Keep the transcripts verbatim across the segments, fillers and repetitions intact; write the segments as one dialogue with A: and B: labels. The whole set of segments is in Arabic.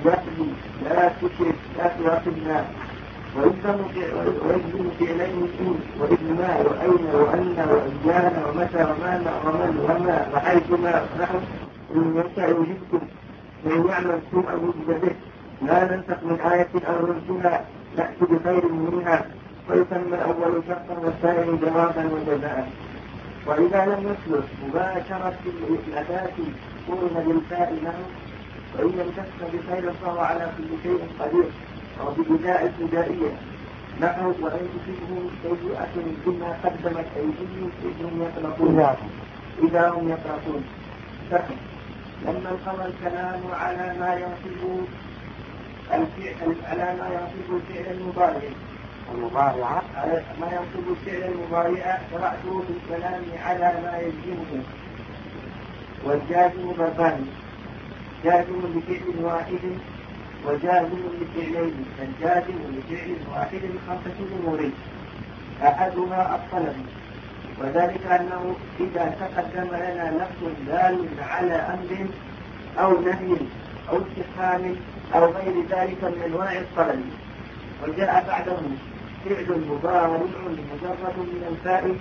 A: جهل لا تشرك لا تراقبنا ويجزم فعلين إن وإذ ما وأين وأن وأيان ومتى وما ومن وما وحيثما نحن إن يشاء يجبكم وإن يعمل سوءا يجد به لا ننسخ من آية أو ننسها نأتي بخير منها ويسمى الأول شرطا والثاني جوابا وجزاء. وإذا لم يسلك مباشرة الأداة قرن بالفاء له وإن لم تسلك بخير فهو على كل شيء قدير أو ببداء ابتدائية نحو وإن تصيبهم سيئة بما قدمت أيديهم إذ هم يقلقون إذا هم يقلقون. لما انقضى الكلام على ما ينصب الفعل على ما ينصب الفعل المضارع المضارع ما ينصب الفعل المضارع شرعته في الكلام على ما يلزمه. والجازم ضربان جازم بفعل واحد وجازم لفعلين. الجازم لفعل واحد خمسة أمور أحدها الطلب وذلك أنه إذا تقدم لنا لفظ دال على أمر أو نهي أو استفهام أو غير ذلك من أنواع الطلب وجاء بعده فعل مضارع مجرد من الفاء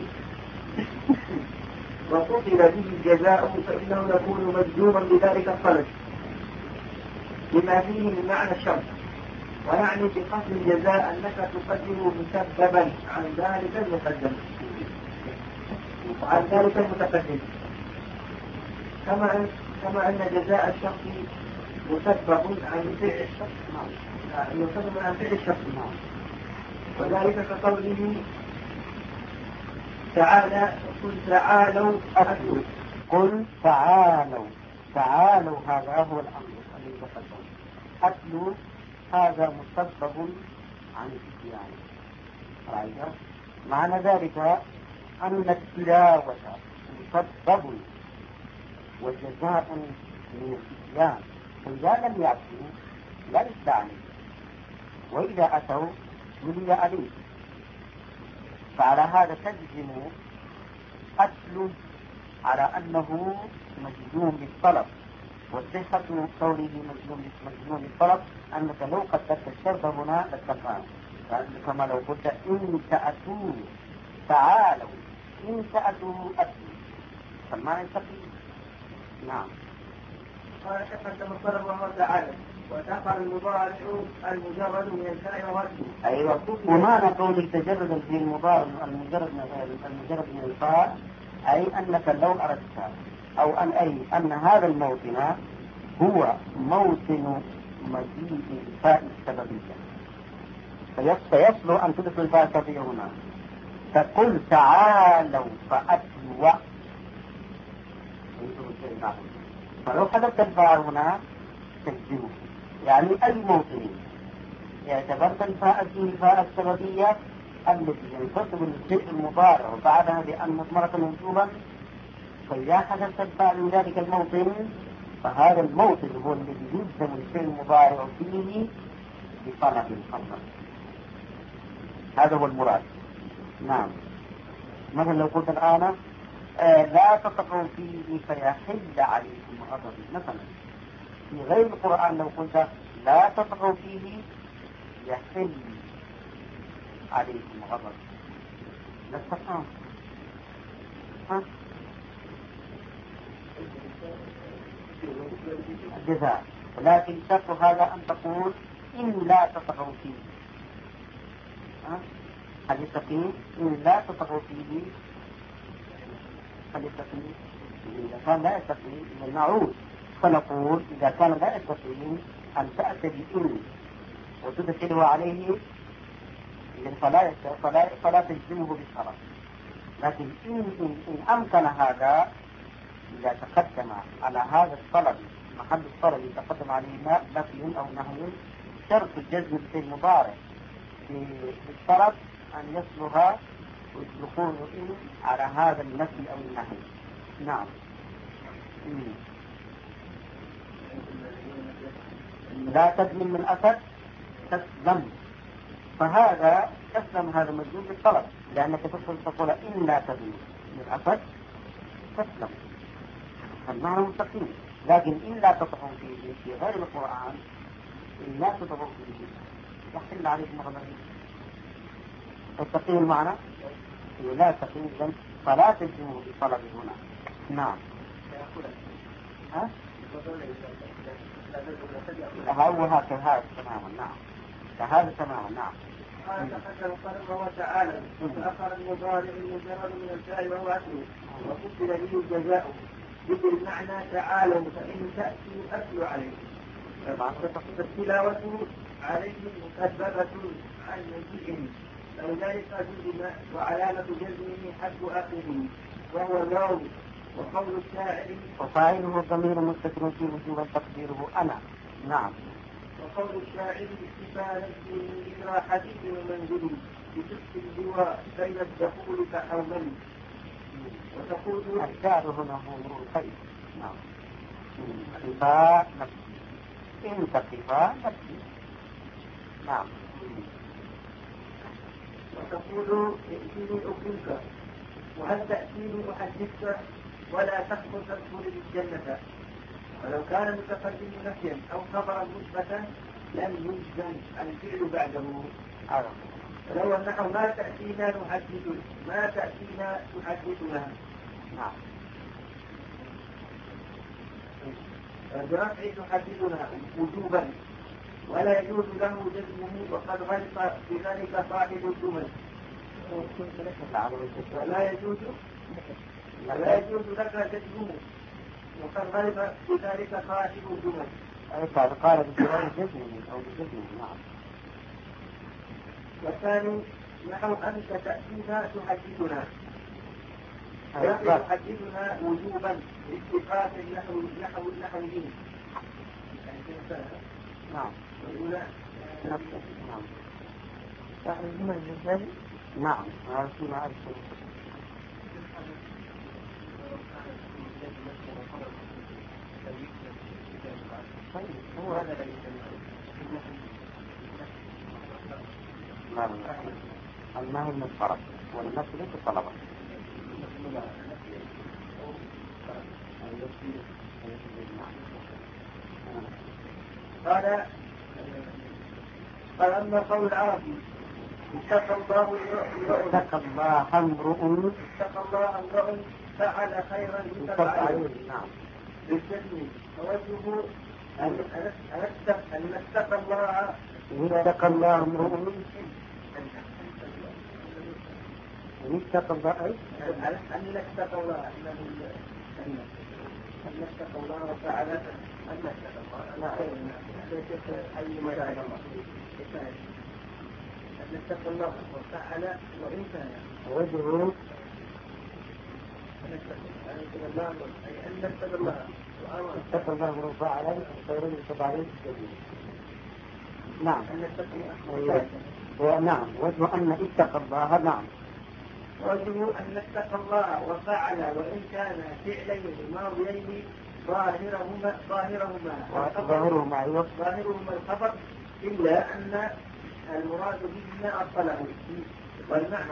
A: وقتل به الجزاء فإنه يكون مجزوما بذلك الطلب لما فيه من معنى الشرط. ونعني بقصد الجزاء أنك تقدم مسببا عن ذلك المقدم عن ذلك المتقدم كما كما أن جزاء الشخص مسبب عن فعل الشخص مسبب عن فعل الشخص وذلك كقوله تعالى قل تعالوا أتلوا
B: قل تعالوا تعالوا هذا هو الأمر الذي تقدم. أتلوا هذا مسبب عن الاتيان رأيت معنى ذلك أن التلاوة مسبب وجزاء من الاتيان فإذا لم يأتوا لا يستعني وإذا أتوا يلي عليه. فعلى هذا تجزم أتل على أنه مجزوم بالطلب والصحة قوله مجزوم بالطلب أنك لو قدرت الشرط هنا لتفهم كما لو قلت إن تأتوا تعالوا إن تأتوا أتلوا فالمعنى يستقيم. نعم.
A: قال تقدم الطلب وهو تعالى وتقع المضارع المجرد من الفاء ووجهه.
B: أيوة. ومعنى قولك تجرد في المضارع المجرد المجرد من الفاء أي أنك لو أردت أو أن أي أن هذا الموطن هو موطن مجيء الفاء السببية فيصل أن تدخل الفاء السببية هنا فقل تعالوا فأتلوا فلو حدثت الفاء هنا تجزمه يعني أي موطن يعتبرت الفاء فيه الفاء السببية التي ينتصب الشيء المضارع وبعدها بأن مضمرة منصوبا فإذا حدث الفاء من ذلك الموطن فهذا الموطن هو الذي يلزم الشيء المضارع فيه بطلب الأمر. هذا هو المراد. نعم. مثلا لو قلت الآن آه لا تقعوا فيه فيحل عليكم غضب مثلا في غير القرآن لو قلت لا تقعوا فيه يحل عليكم غضب لا تقعوا ها الجزاء. ولكن شرط هذا أن تقول إن لا تقعوا فيه ها هل يستقيم إن لا تقعوا فيه هل يستقيم إذا كان لا يستقيم إذا نعود فنقول إذا كان لا يستقيم أن تأتي بإن وتدخله عليه فلا فلا فلا تجزمه بالشرط. لكن إن, إن, إن أمكن هذا إذا تقدم على هذا الطلب محل الطلب يتقدم عليه نفي أو نهي شرط الجزم في المضارع بالشرط أن يصلها ويطلقون إن على هذا النفي أو النهي. نعم. لا تدمن من أسد تسلم فهذا تسلم هذا مجزوم بالطلب لأنك تقول إن لا تدمن من أسد تسلم فالمعنى مستقيم. لكن إن لا تطعن فيه في غير القرآن لا تتضرر به يحل عليك مغنى تستقيم معنا لا تستقيم إذن فلا تجزموا بطلب هنا. نعم ها؟ هو هكذا تماما. نعم هذا تماما. نعم
A: قال تقدم قال الله تعالى فأخر المضارع المجرد من الفعل وهو أكله وقتل به الجزاء بالمعنى تعالوا فإن تأتي أكل عليه فالتلاوة عليه مسببة عن مجيئه فلذلك جزم وعلامة جزمه حسب آخره وهو الواو وقول الشاعر
B: وفاعله الضمير مستتر في وجوب تقديره أنا. نعم
A: وقول الشاعر استفاء نفسه إلى حديث ومنزل بصدق اللواء بين الدخول كحومل وتقول
B: الشعر هنا هو امرؤ الخير. نعم استفاء نفسه إن تقفى نفسه. نعم
A: وتقول ائتيني أكرمك وهل تأتيني أحدثك ولا تدخل تدخل الجنة ولو كان متقدم نفيا أو خبرا مثبتا لم يجزم الفعل بعده. ولو أنه ما تأتينا نحدث ما تأتينا تحدثنا.
B: نعم
A: برفع تحدثنا وجوبا ولا يجوز له جزمه وقد غلط بذلك صاحب الجمل. ولا يجوز ولا يجوز لك جزمه وقد غلط بذلك صاحب الجمل.
B: أي قال بجواب جزمه أو بجزمه. نعم
A: والثاني نحو أنت تأتينا تحدثنا تحدثنا وجوبا اتفاق نحو نحو نحو دين.
B: نعم نفسه. نعم
A: صاحب الجمل الجزائي.
B: نعم هذا ما أعرف.
A: هو هذا
B: النهي من الطلب والنفس ليس طلبا.
A: قال قال أما قول العربي اتقى الله
B: اتقى الله امرؤ
A: اتقى الله امرؤ فعل خيرا
B: يتفعل. نعم
A: بالجسم فوجهه أن اتقى الله
B: اتقى الله امرؤ اتقى الله أي
A: أن اتقى الله أن اتقى الله وفعل أن اتقى الله أي مجال الله أن اتقى الله وفعل وإن كان
B: وجهه
A: أن اتقى الله أي أن اتقى الله
B: اتقى الله امرؤ فعل خيرا يتبع عليه الجميل. نعم
A: أن اتقى الله.
B: ونعم وجه أن اتقى الله. نعم
A: وجه أن اتقى الله وفعل وإن كان فعلين ماضيين ظاهرهما ظاهرهما
B: ظاهرهما أيوة
A: ظاهرهما الخبر إلا أن المراد بهما الطلب والمعنى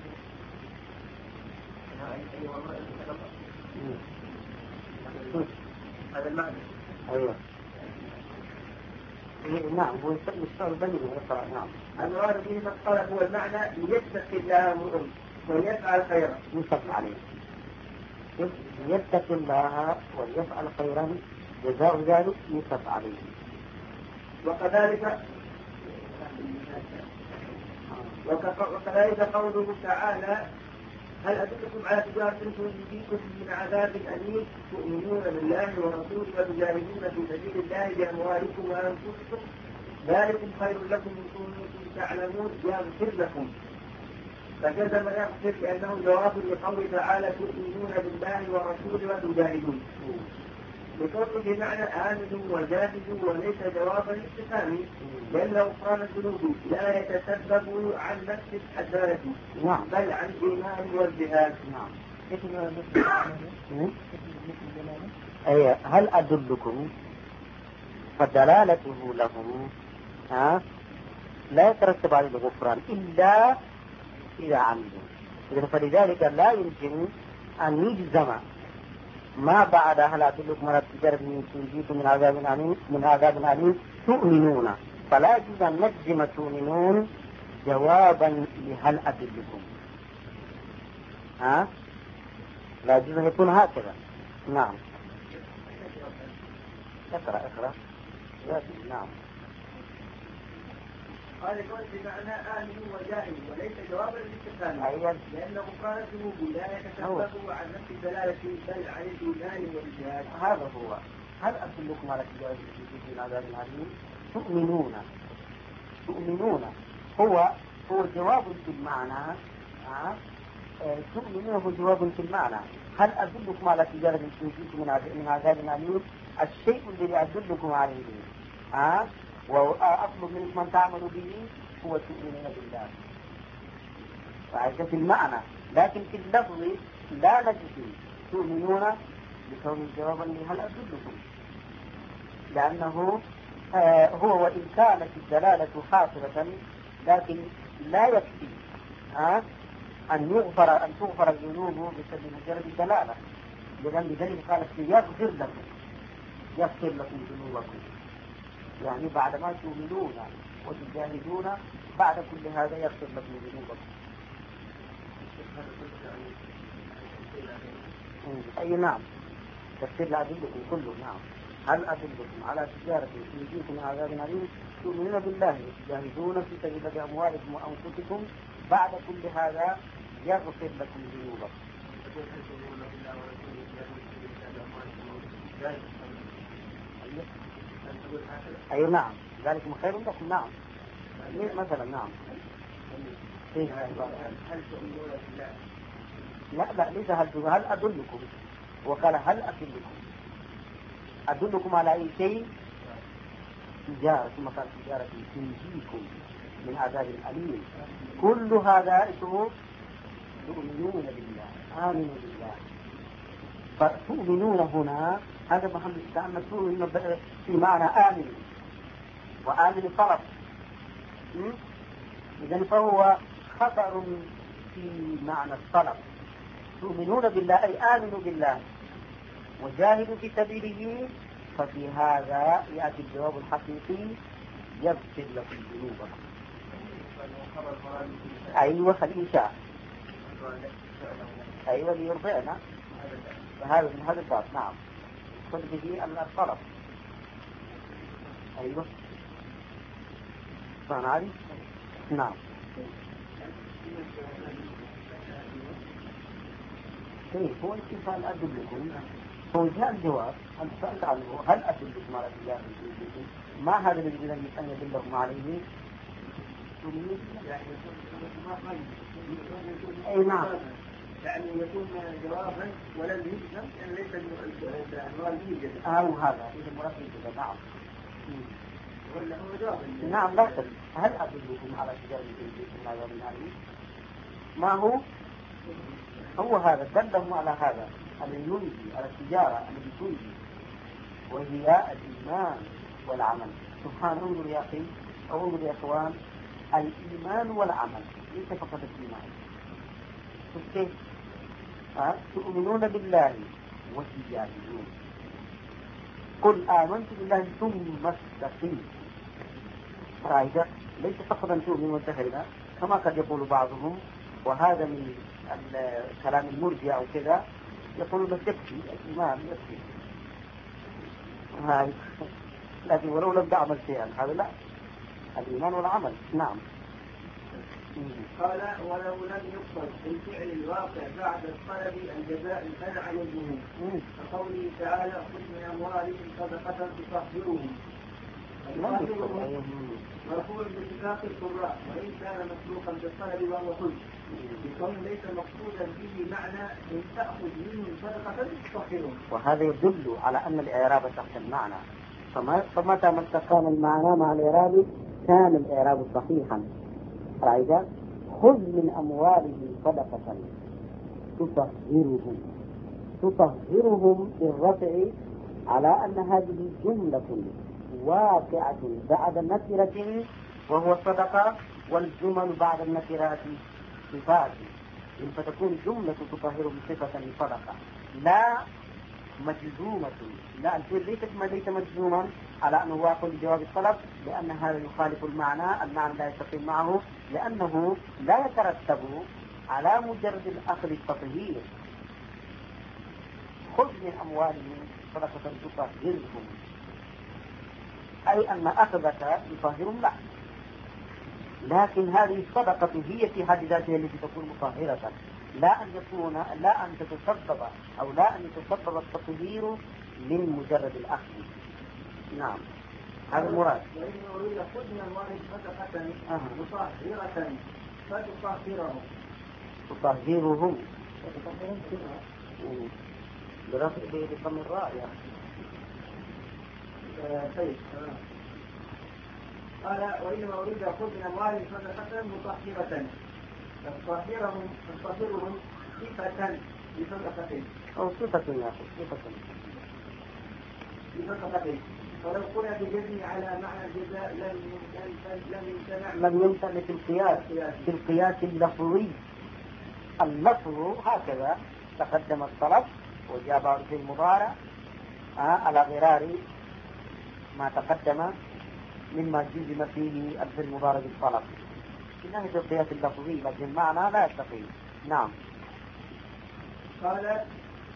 A: هذا المعنى.
B: أيوة نعم هو يستقبل بني ويقرأ. نعم
A: المراد بهما الطلب هو المعنى ليتقي الله امرؤ ويفعل خيرا
B: يتقى عليه يتقي الله ويفعل خيرا جزاء ذلك يتقى عليه.
A: وكذلك وكذلك قوله تعالى هل أدلكم على تجارة تنجيكم من عذاب أليم تؤمنون بالله ورسوله وتجاهدون في سبيل الله بأموالكم وأنفسكم ذلكم خير لكم إن كنتم تعلمون يغفر لكم. فجزم يغفر لأنه جواب لقوله تعالى تؤمنون بالله ورسوله وتجاهدون بكونه بمعنى آمنوا وجاهدوا وليس جوابا استفهامي لأن غفران الذنوب لا يتسبب عن نفس الحسنة بل عن الإيمان والجهاد.
B: نعم أي هل أدلكم فدلالته لهم ها لا يترتب على الغفران إلا إذا عملوا. فلذلك لا يمكن أن يجزم ما بعد هل أدلكم على التجارة من تنجيكم من عذاب أليم من عذاب أليم تؤمنون، فلا يجوز أن نجزم تؤمنون جوابا لهل أدلكم. ها؟ لا يجوز أن يكون هكذا. نعم. اقرأ اقرأ. نعم.
A: قال يقول بمعنى آمن وجاهل وليس جوابا للاستفهام.
B: أيوة.
A: لأنه قال ذنوب لا يتكلف عن نفس الدلالة بل عن الإيمان والجهاد.
B: هذا هو. هل أدلكم على تجارة من عذاب عليم؟ تؤمنون تؤمنون هو هو جواب في المعنى. آه؟ تؤمنون هو جواب في المعنى. هل أدلكم على تجارة تنجيكم من عذاب عليم؟ الشيء الذي أدلكم عليه آه؟ وأطلب منكم أن تعملوا به هو تؤمنون بالله. فهذا في المعنى، لكن في اللفظ لا نجزم تؤمنون بكون جوابا هل أدلكم، لأنه آه هو وإن كانت الدلالة حاصلة لكن لا يكفي آه أن يغفر أن تغفر الذنوب بسبب مجرد الدلالة. لذلك قالت يغفر لكم يغفر لكم ذنوبكم، يعني بعد ما تؤمنون وتجاهدون بعد كل هذا يغفر لكم ذنوبكم. أي نعم، تفسير لأدلكم كله. نعم. هل أدلكم على تجارة تنجيكم من عذاب أليم؟ تؤمنون بالله وتجاهدون في سبيل بأموالكم وأنفسكم بعد كل هذا يغفر لكم ذنوبكم. أي أيوة نعم، ذلك خير لكم. نعم مثلا. نعم.
A: هل تؤمنون بالله؟
B: لا لا ليس هل هل أدلكم، وقال هل أدلكم أدلكم على أي شيء؟ تجارة، ثم قال تجارة تنجيكم من عذاب أليم. كل هذا اسمه تؤمنون بالله، آمنوا بالله. فتؤمنون هنا هذا محمد استعمل تؤمنون في معنى آمن، وآمن طلب. إذن فهو خطر في معنى الطلب. تؤمنون بالله أي آمنوا بالله وجاهدوا في سبيله، ففي هذا يأتي الجواب الحقيقي يغفر لكم ذنوبكم. أيوة الإنشاء. أيوة ليرضعنا، فهذا من هذا الباب. نعم. خذ به الطلب. أيوة فنعرف. نعم. كيف هو استفهام أدلكم؟ هو جاء الجواب هل سألت عنه هل أدلكم على تجارة تنجيكم؟ ما هذا الذي يجب أن يدلكم عليه؟ أي نعم،
A: يعني يكون جوابا ولم يجزم، يعني ليس العنوان يوجد.
B: أو هذا إذا مرتب كذا. نعم.
A: ولا هو جواب؟
B: نعم لا تدل. هل أدلكم على تجارة تنجيكم من عذاب أليم؟ ما هو؟ هو هذا دلهم على هذا الذي ينجي، على التجارة التي تنجي، وهي الإيمان والعمل. سبحان انظر يا أخي أو انظر يا أخوان، الإيمان والعمل ليس فقط الإيمان. كيف؟ أه؟ تؤمنون بالله وتجاهدون. قل آمنت بالله ثم استقيم. رأيت؟ ليس فقط أن تؤمن وتهدى كما قد يقول بعضهم، وهذا من كلام المرجئة أو كذا، يقولون يكفي الإيمان يكفي، لكن ولو لم تعمل شيئا هذا لا، الإيمان والعمل. نعم.
A: قال ولو لم يقصد بالفعل الواقع بعد الطلب الجزاء المنع والذنوب، كقوله تعالى خذ من أموالهم صدقة تطهرهم. مرفوع باتفاق القراء، وإن كان مسبوقا بالطلب وهو خذ، بكون ليس مقصودا به معنى ان تأخذ منهم صدقة تطهرهم.
B: وهذا يدل على أن الإعراب تحت المعنى، فمتى ما استقام المعنى مع الإعراب كان الإعراب صحيحا. رأيت؟ خذ من أموالهم صدقة تطهرهم. تطهرهم بالرفع على أن هذه جملة واقعة بعد النكرة وهو الصدقة، والجمل بعد النكرات صفات، فتكون جملة تطهر بصفة لصدقة لا مجزومة. لا الفعل ليس ليس مجزوما على أنه واقع لجواب الطلب، لأن هذا يخالف المعنى، المعنى لا يستقيم معه، لأنه لا يترتب على مجرد الأخذ التطهير. خذ من أموالهم صدقة تطهرهم، أي أن أخذك يطهر له، لكن هذه الصدقة هي في حد ذاتها التي تكون مطهرة، لا أن يكون لا أن تتسبب أو لا أن يتسبب التطهير من مجرد الأخذ. نعم هذا المراد.
A: وإن أريد خذ من أموالهم صدقة مطهرة فتطهرهم
B: تطهرهم برفع بضم الراء يا
A: طيب. قال وإنما أريد خذ من أموالهم صدقة مطهرة تطهرهم تطهرهم صفة بصدقة
B: أو صفة يا أخي صفة
A: بصدقة، ولو قلنا بجزم على معنى الجزاء لم لم يمتنع
B: لم يمتنع في القياس في القياس اللفظي. اللفظ هكذا تقدم الطلب وجاء بعض في المضارع على غرار ما تقدم مما جزم فيه الفعل المضارع بالطلب في ناحية القياس اللفظي، لكن المعنى لا يستقيم. نعم.
A: قال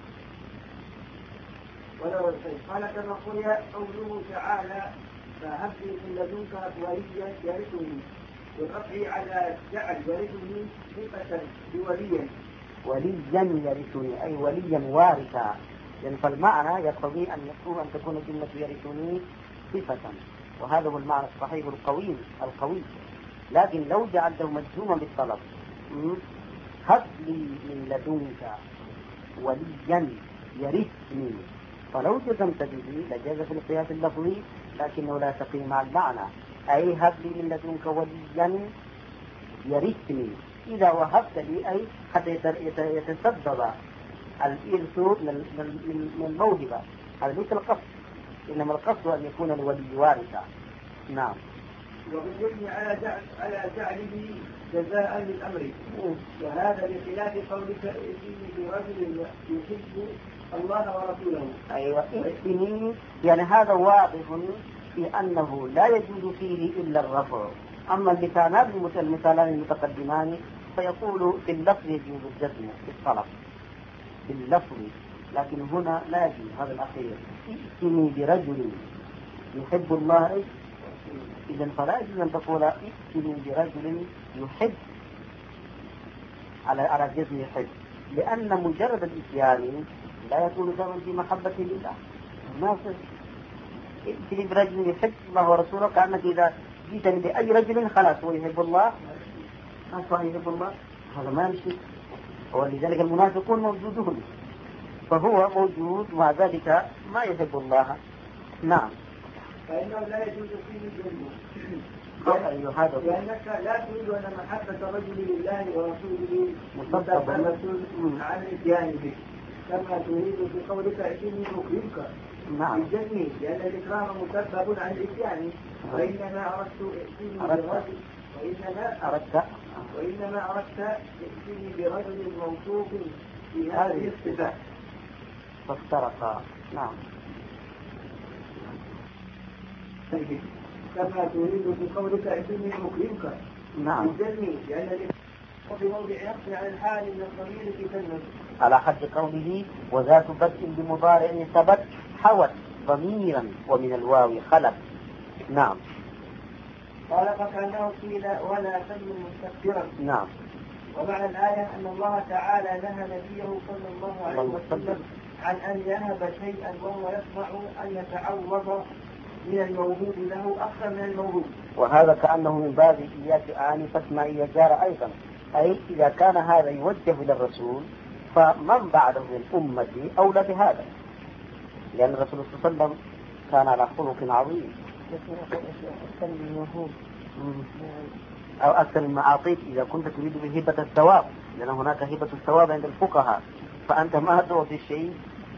A: ولو قال كما قرئ قوله تعالى فهب لي من لدنك وليا يرثني، والرفع على جعل يرثني صفة بوليا
B: وليا يرثني أي وليا وارثا، يعني فالمعنى يقتضي أن يكون أن تكون كلمة يرثني صفة، وهذا هو المعنى الصحيح القوي القوي. لكن لو جعلته مجزوما بالطلب هب لي من لدنك وليا يرثني، فلو جزمت به لجاز في القياس اللفظي، لكنه لا يستقيم مع المعنى، أي هب لي من لدنك وليا يرثني. إذا وهبت لي أي حتى يتسبب الإرث من الموهبة، هذا ليس القصد، إنما القصد أن يكون الولي وارثا. نعم.
A: وبالإذن على جعل على جعله جزاء للأمر، وهذا بخلاف قولك ائتني برجل يحب الله ورسوله.
B: أيوة ائتني، يعني هذا واضح في أنه لا يجوز فيه إلا الرفع. أما المثالان المثالان المتقدمان فيقول في اللفظ يجوز الجزم في الطلب باللفظ، لكن هنا لا يجوز هذا الأخير. ائتني برجل يحب الله، إذا فلا يجوز أن تقول ائتني برجل يحب على على جزم يحب، لأن مجرد الإتيان لا يكون سببا في محبة لله. ما ائتني برجل يحب الله ورسوله، كأنك إذا جئتني بأي رجل خلاص هو يحب الله، خلاص يحب الله، هذا ما يمشي. ولذلك المنافقون موجودون، فهو موجود مع ذلك ما يحب الله. نعم.
A: فإنه لا يجوز فيه الجنة، لأنك لا تريد أن محبة الرجل لله ورسوله مصدقة عن الإتيان به، كما تريد في قولك ائتني أكرمك بالجنة، لأن الإكرام مسبب عن الإتيان. وإنما أردت ائتني برجل وإنما أردت وإنما أردت ائتني برجل موصوف في هذه الصفة
B: فافترقا. نعم.
A: كما تريد في قولك ائتني أكرمك بالجنة، لأن في موضع يقضي على الحال من الضمير في كلمة،
B: على حد قوله وذات بدء بمضارع ثبت حوت ضميرا ومن الواو خلت. نعم.
A: قال فكأنه قيل ولا تمن مستكبرا.
B: نعم.
A: ومعنى الآية أن الله تعالى نهى نبيه صلى الله عليه وسلم عن أن يهب شيئا وهو يسمع أن يتعوض من الموهوب له أكثر من الموهوب.
B: وهذا كأنه من باب إياك آنفة ما يجار أيضا، أي إذا كان هذا يوجه إلى الرسول فمن بعده من أمتي أولى بهذا، لأن الرسول صلى الله عليه وسلم كان على خلق عظيم. أو أكثر مما أعطيت إذا كنت تريد بهبة الثواب، لأن هناك هبة الثواب عند الفقهاء، فأنت ما تعطي الشيء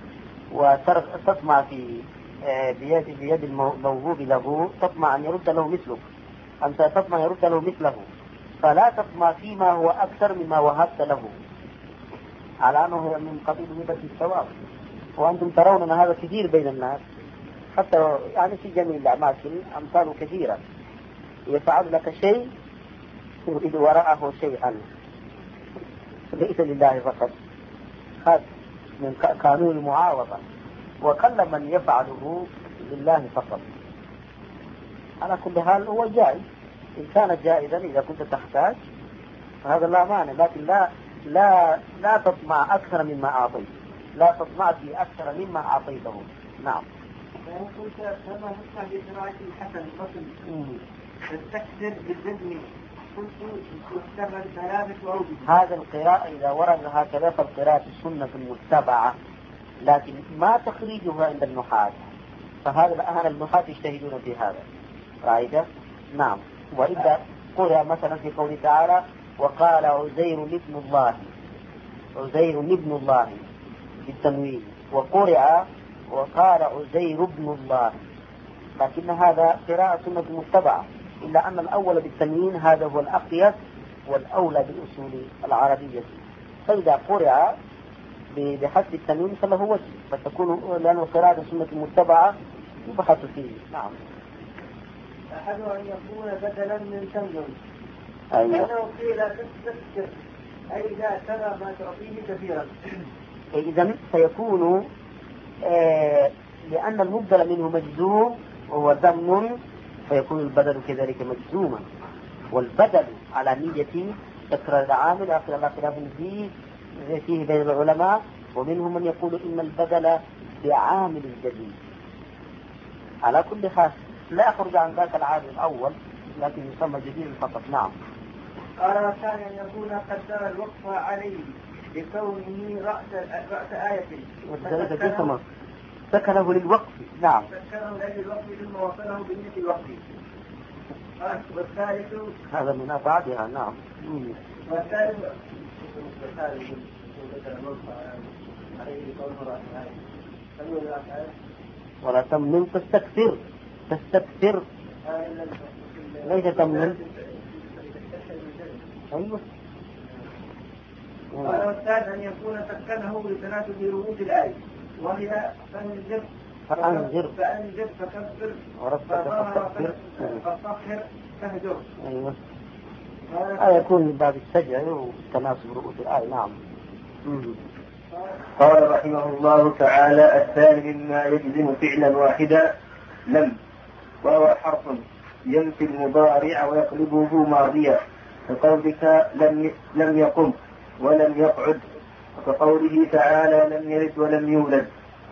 B: وتطمع في بيد بيد الموهوب له، تطمع أن يرد له مثلك، أنت تطمع يرد له مثله، فلا تطمع فيما هو أكثر مما وهبت له، على أنه من قبيل هبة الثواب. وأنتم ترون أن هذا كثير بين الناس، حتى يعني في جميع الأماكن أمثال كثيرة، يفعل لك شيء يريد وراءه شيئا، ليس لله فقط، هذا من قانون المعاوضة، وكل من يفعله لله فقط. على كل حال هو جائز، إن كان جائزا إذا كنت تحتاج فهذا لا مانع، لكن لا لا لا تطمع أكثر مما أعطيت، لا تطمع في أكثر مما أعطيته. نعم.
A: فإن كنت كما نسمع في قراءة الحسن الفصل تستكثر بالجزم قلت يحتمل ثلاثة أوجه.
B: هذا القراءة إذا ورد هكذا فالقراءة السنة المتبعة، لكن ما تخريجها عند النحاة، فهذا الآن النحاة يجتهدون في هذا، رأيت؟ نعم. وإذا قرأ مثلا في قوله تعالى وقال عزير ابن الله، عزير ابن الله بالتنوين، وقرأ وقال عزير ابن الله، لكن هذا قراءة سنة متبعة، إلا أن الأول بالتنوين هذا هو الأقيس والأولى بالأصول العربية، فإذا قرأ بحسب التنوين فله وجه، فتكون لأنه قراءة سنة متبعة يبحث فيه. نعم.
A: أحد أن يكون بدلا من تمر،
B: أيوة.
A: لأنه قيل تستكثر أي إذا ترى ما تعطيه كثيرا،
B: إذن فيكون آه لأن المبدل منه مجزوم وهو ضمن، فيكون البدل كذلك مجزوما، والبدل على نية تكرار العامل آخر على خلاف فيه فيه بين العلماء، ومنهم من يقول إن البدل بعامل جديد. على كل حال لا يخرج عن ذاك العامل الأول، لكن يسمى جديد فقط. نعم.
A: قال وكان أن يكون قدر الوقف عليه بكونه رأس رأس آية،
B: وذلك جسمه سكنه للوقف. نعم.
A: سكنه للوقف ثم وصله بنية الوقف. والثالث
B: هذا من بعدها. نعم.
A: والثالث عليه بكونه رأس آية،
B: ولا تمنن تستكثر، تستكثر ليس تمنن. أيوة.
A: قال والثالث أن يكون سكنه لتناسب رؤوس الآية، وهي فانذر
B: فأنذر
A: فأنذر فكبر
B: وربك فاستغفر
A: فطهر فاهجر.
B: أيوة. هذا يكون من باب السجع وتناسب رؤوس الآية. نعم.
A: قال رحمه الله تعالى الثاني مما يجزم فعلا واحدا لم، وهو حرف ينفي المضارع ويقلبه ماضيا، كقولك لم لم يقم ولم يقعد، وكقوله تعالى لم يلد ولم يولد.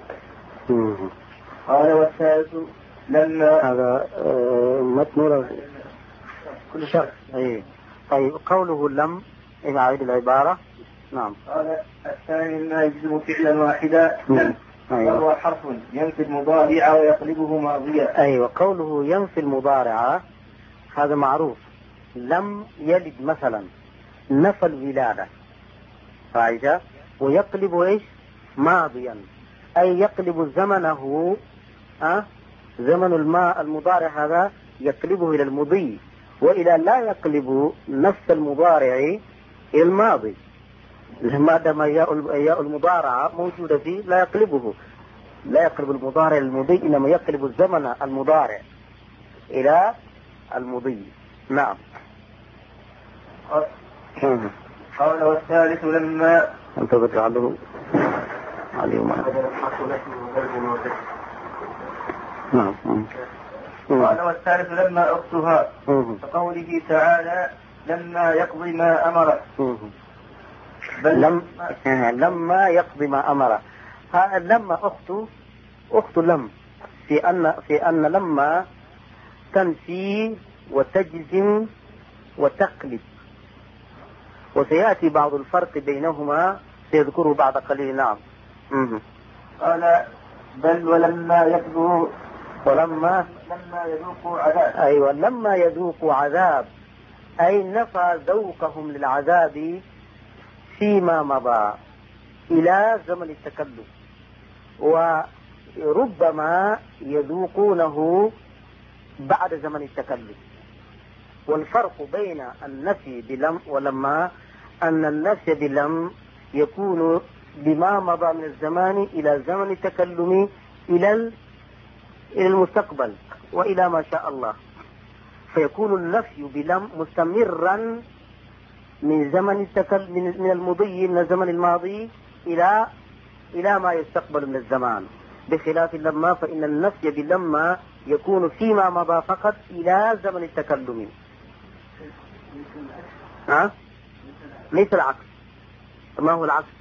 A: قال والثالث لما
B: هذا متن كل شرط. أي طيب قوله لم إعادة العبارة. نعم.
A: قال الثاني مما يجزم فعلا واحدا لم، وهو حرف ينفي المضارع ويقلبه ماضيا.
B: أيوة. قوله ينفي المضارع هذا معروف. لم يلد مثلا نفى الولادة، فاعجة، ويقلب إيش ماضيا، أي يقلب زمنه. أه؟ زمن الماء المضارع هذا يقلبه إلى المضي، وإلى لا يقلب نفس المضارع إلى الماضي، ما دام ياء المضارعة موجودة فيه لا يقلبه، لا يقلب المضارع المضي، إنما يقلب الزمن المضارع إلى المضي. نعم.
A: قال والثالث لما
B: أنت بتعلم عليهم. نعم.
A: قال والثالث لما أختها، كقوله تعالى لما يقضي ما أمره.
B: بل لم لما يقضي ما أمره، هذا لما أخت أخت لم، في أن في أن لما تنفي وتجزم وتقلب، وسيأتي بعض الفرق بينهما سيذكره بعد قليل. نعم.
A: قال بل ولما يقضوا
B: ولما
A: لما يذوقوا عذاب.
B: أيوة. لما يذوقوا عذاب أي نفى ذوقهم للعذاب فيما مضى إلى زمن التكلف، وربما يذوقونه بعد زمن التكلف. والفرق بين النفي بلم ولما أن النفي بلم يكون بما مضى من الزمان إلى زمن التكلم إلى
C: إلى المستقبل وإلى ما شاء الله، فيكون النفي بلم مستمرا من زمن التكل من المضي من الزمن الماضي إلى إلى ما يستقبل من الزمان، بخلاف لما فإن النفي بلما يكون فيما مضى فقط إلى زمن التكلم. ها؟ ليس العكس. ما هو العكس؟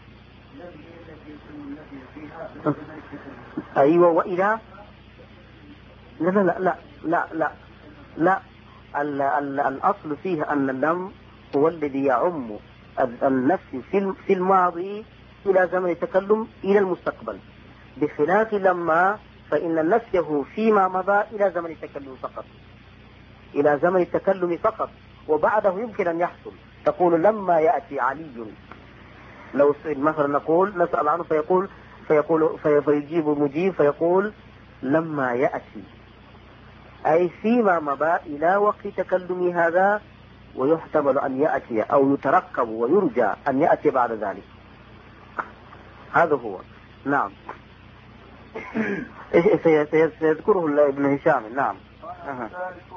C: أيوة وإلى لا لا لا لا لا لا ال ال الأصل فيه أن اللم هو الذي يعم النفي في الماضي إلى زمن التكلم إلى المستقبل، بخلاف لما فإن نفيه فيما مضى إلى زمن التكلم فقط، إلى زمن التكلم فقط، وبعده يمكن أن يحصل. تقول لما يأتي علي، لو مثلا نقول نسأل عنه فيقول فيقول في فيجيب مجيب فيقول لما يأتي، أي فيما مضى إلى وقت تكلم هذا، ويحتمل أن يأتي أو يترقب ويرجى أن يأتي بعد ذلك. هذا هو. نعم. سيذكره ابن هشام. نعم.
A: أه.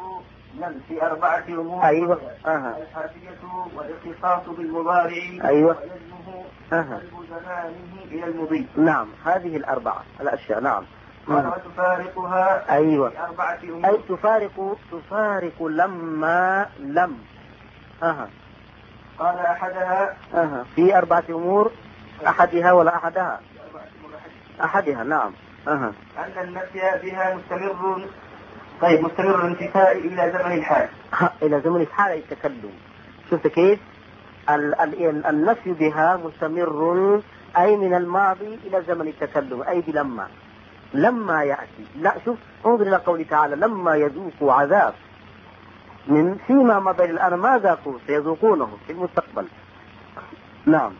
A: في أربعة أمور.
C: أيوة.
A: أه. الحرفية والاختصاص بالمضارع.
C: أيوة.
A: ويجمه
C: أه.
A: زمانه إلى المضي.
C: نعم، هذه الأربعة الأشياء. نعم.
A: وتفارقها.
C: أيوة.
A: في أربعة أمور.
C: أي تفارق تفارق لما لم. أها.
A: قال أحدها.
C: أها. في أربعة أمور، أحدها ولا أحدها؟ أحدها. نعم. أها.
A: أن النفي بها مستمر. طيب مستمر الانتفاء إلى زمن الحال.
C: إلى زمن الحال التكلم. شفت كيف؟ ال ال النفي بها مستمر أي من الماضي إلى زمن التكلم، أي بلما. لما يأتي، لا شوف انظر إلى قوله تعالى لما يذوقوا عذاب، من فيما مضى الآن ما ذاقوا سيذوقونه في المستقبل. نعم.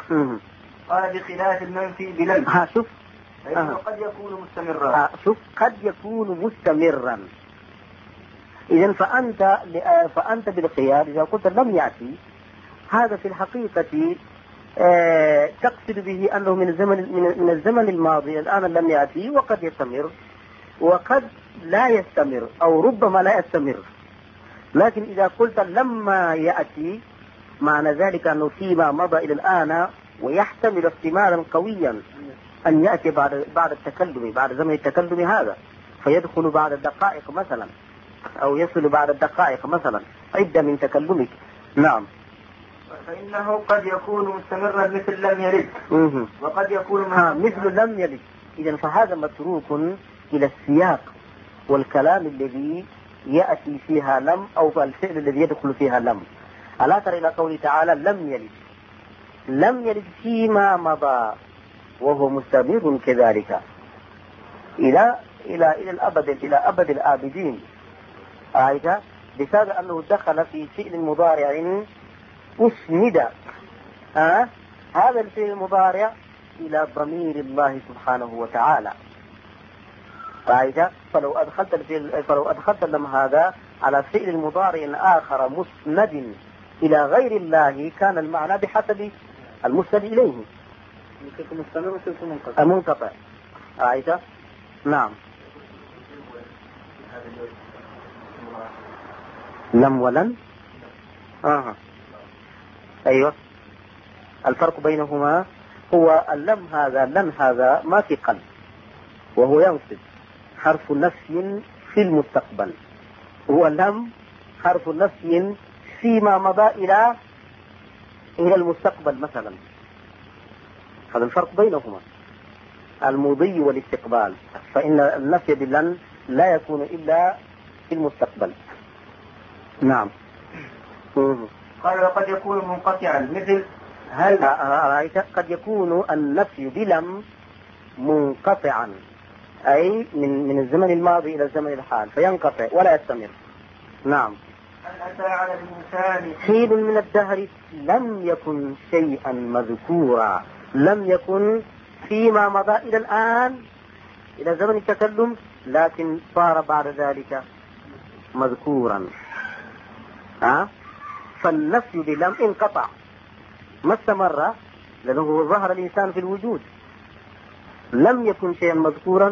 A: قال بخلاف المنفي بلم.
C: ها شوف.
A: فإنه قد يكون مستمرا.
C: شوف قد يكون مستمرا. إذن فأنت فأنت بالخيار إذا قلت لم يأتي، هذا في الحقيقة آه تقصد به أنه من الزمن من الزمن الماضي الآن لم يأتي، وقد يستمر وقد لا يستمر أو ربما لا يستمر. لكن إذا قلت لما يأتي معنى ذلك أنه فيما مضى إلى الآن، ويحتمل احتمالا قويا أن يأتي بعد بعد التكلم بعد زمن التكلم هذا، فيدخل بعد الدقائق مثلا أو يصل بعد الدقائق مثلا عدة من تكلمك. نعم.
A: فإنه قد يكون مستمرا مثل لم يلد، وقد يكون
C: ها مثل لم يلد. إذن فهذا متروك إلى السياق والكلام الذي يأتي فيها لم أو الفعل الذي يدخل فيها لم. ألا ترى إلى قوله تعالى لم يلد، لم يلد فيما مضى وهو مستمر كذلك إلى إلى إلى الأبد، إلى أبد الآبدين. آية بسبب أنه دخل في فعل مضارع أسند آه هذا الفعل المضارع إلى ضمير الله سبحانه وتعالى. آية فلو أدخلت الفعل فلو أدخلت لم هذا على فعل مضارع آخر مسند إلى غير الله كان المعنى بحسب المسند إليه
A: مستمر منقطع.
C: منقطع. آية. نعم. لم ولن. آه. أيوة. الفرق بينهما هو اللم هذا لن هذا ما في قلب، وهو ينصب حرف نفي في المستقبل، هو لم حرف نفي فيما مضى إلى إلى المستقبل مثلا. هذا الفرق بينهما المضي والاستقبال، فإن النفي باللن لا يكون إلا في المستقبل. نعم.
A: قال وقد يكون منقطعا مثل هل.
C: رأيت قد يكون النفي بلم منقطعا أي من من الزمن الماضي إلى الزمن الحال فينقطع ولا يستمر. نعم.
A: هل أتى على الإنسان
C: حين من الدهر لم يكن شيئا مذكورا، لم يكن فيما مضى إلى الآن إلى زمن التكلم، لكن صار بعد ذلك مذكورا. ها؟ فالنفي بلم انقطع ما استمر، لأنه ظهر الإنسان في الوجود، لم يكن شيئا مذكورا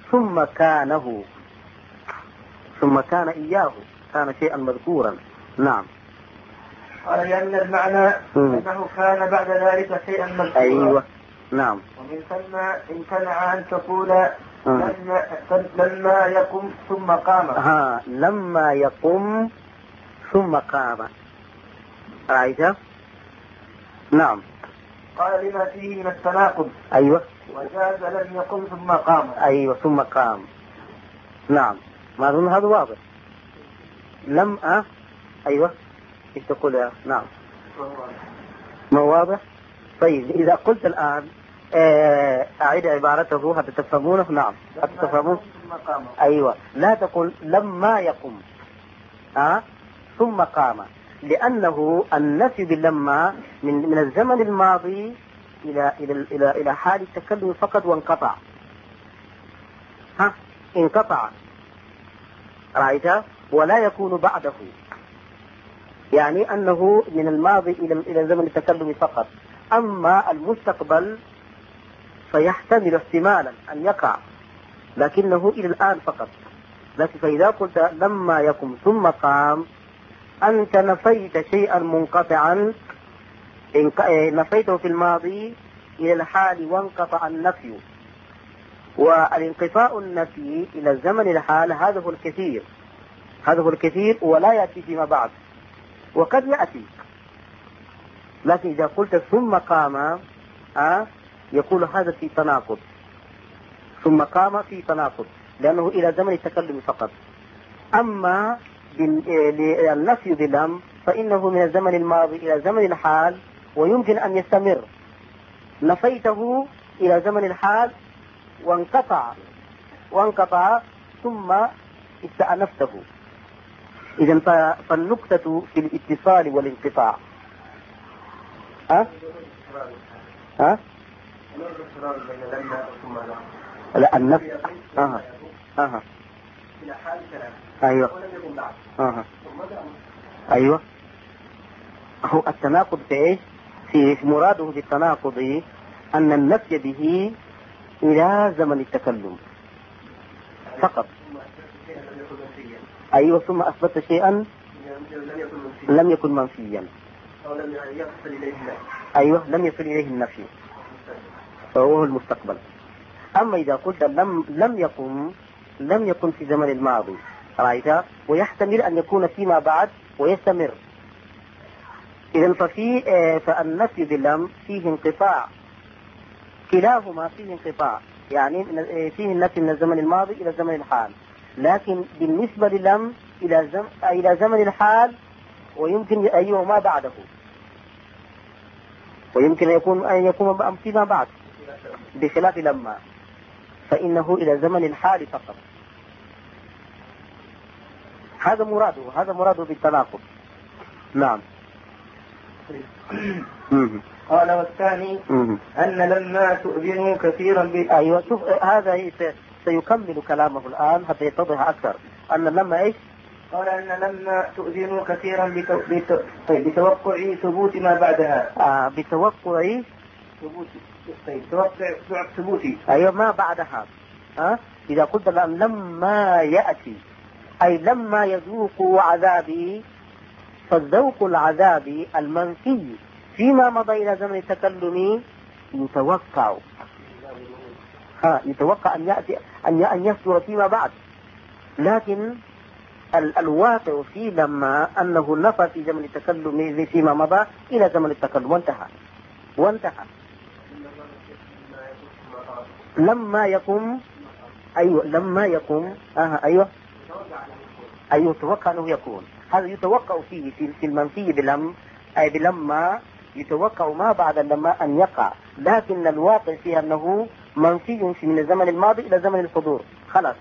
C: ثم كانه ثم كان إياه كان شيئا مذكورا. نعم.
A: قال لأن المعنى أنه كان بعد ذلك شيئا مذكورا.
C: أيوة. نعم.
A: ومن ثم امتنع أن تقول لما, لما يقم ثم قام.
C: ها لما يقم ثم قام. رأيت؟ نعم.
A: قال لما فيه من التناقض.
C: أيوة.
A: وجاز لم يقم ثم قام.
C: أيوة ثم قام. نعم. ما أظن هذا واضح. لم أه أيوة إيش تقول يا نعم ما واضح. طيب إذا قلت الآن أعيد عبارته حتى تفهمونه. نعم حتى تفهمون. أيوة لا تقول لما يقوم أه ثم قام، لأنه النفي باللما من من الزمن الماضي إلى إلى إلى إلى حال التكلم فقط وانقطع. ها انقطع. رأيت؟ ولا يكون بعده، يعني أنه من الماضي إلى إلى زمن التكلم فقط. أما المستقبل فيحتمل احتمالا أن يقع، لكنه إلى الآن فقط. لكن فإذا قلت لما يقم ثم قام أنت نفيت شيئا منقطعا، نفيته في الماضي إلى الحال وانقطع النفي. والانقطاع النفي إلى زمن الحال هذا هو الكثير، هذا هو الكثير ولا يأتي فيما بعد، وقد يأتي. لكن إذا قلت ثم قام أه يقول هذا في تناقض. ثم قام في تناقض لأنه إلى زمن التكلم فقط. أما النفي بلم فإنه من الزمن الماضي إلى زمن الحال ويمكن أن يستمر. نفيته إلى زمن الحال وانقطع وانقطع ثم استأنفته. إذن فالنقطة في الاتصال والانقطاع. ها؟ ها؟ لا النفس. أها أها أيوة أها أيوة. هو التناقض في إيش؟ في مراده بالتناقض أن النفي به إلى زمن التكلم فقط. أيوة ثم أثبت شيئا لم يكن منفيا. أيوة لم يصل إليه النفي فهو المستقبل. أما إذا قلت لم لم يكن لم يكن في زمن الماضي رأيت، ويحتمل أن يكون فيما بعد ويستمر. إذن ففي فالنفي باللم فيه انقطاع، كلاهما فيه انقطاع، يعني فيه النفي من الزمن الماضي إلى زمن الحال، لكن بالنسبة للم إلى زم إلى زمن الحال ويمكن أيوه ما بعده، ويمكن يكون أن يكون فيما بعد، بخلاف لما فإنه إلى زمن الحال فقط. هذا مراده هذا مراده بالتناقض. نعم.
A: قال والثاني أن لما تؤذنوا كثيرا ب...
C: أيوة شوف هذا سيكمل كلامه الآن حتى يتضح أكثر. أن لما إيش؟
A: قال أن لما تؤذنوا كثيرا بتو... بتو... بتوقع ثبوت ما بعدها.
C: آه بتوقع
A: ثبوت طيب توقع ثبوتي.
C: أيوة ما بعدها. ها أه؟ إذا قلت لهم لما يأتي أي لما يذوقوا عذابي، فالذوق العذاب المنفي فيما مضى إلى زمن التكلم يتوقع ها يتوقع أن يأتي أن أن يصدر فيما بعد، لكن ال الواقع في لما أنه نفى في زمن التكلم فيما مضى إلى زمن التكلم وانتهى وانتهى. لما يقوم أيوة لما يقوم آه أيوة أيوة يتوقع أنه يكون. هذا يتوقع فيه في المنفي بلم أي بلما يتوقع ما بعد لما أن يقع، لكن الواقع فيه أنه منفي في من الزمن الماضي إلى زمن الحضور خلاص،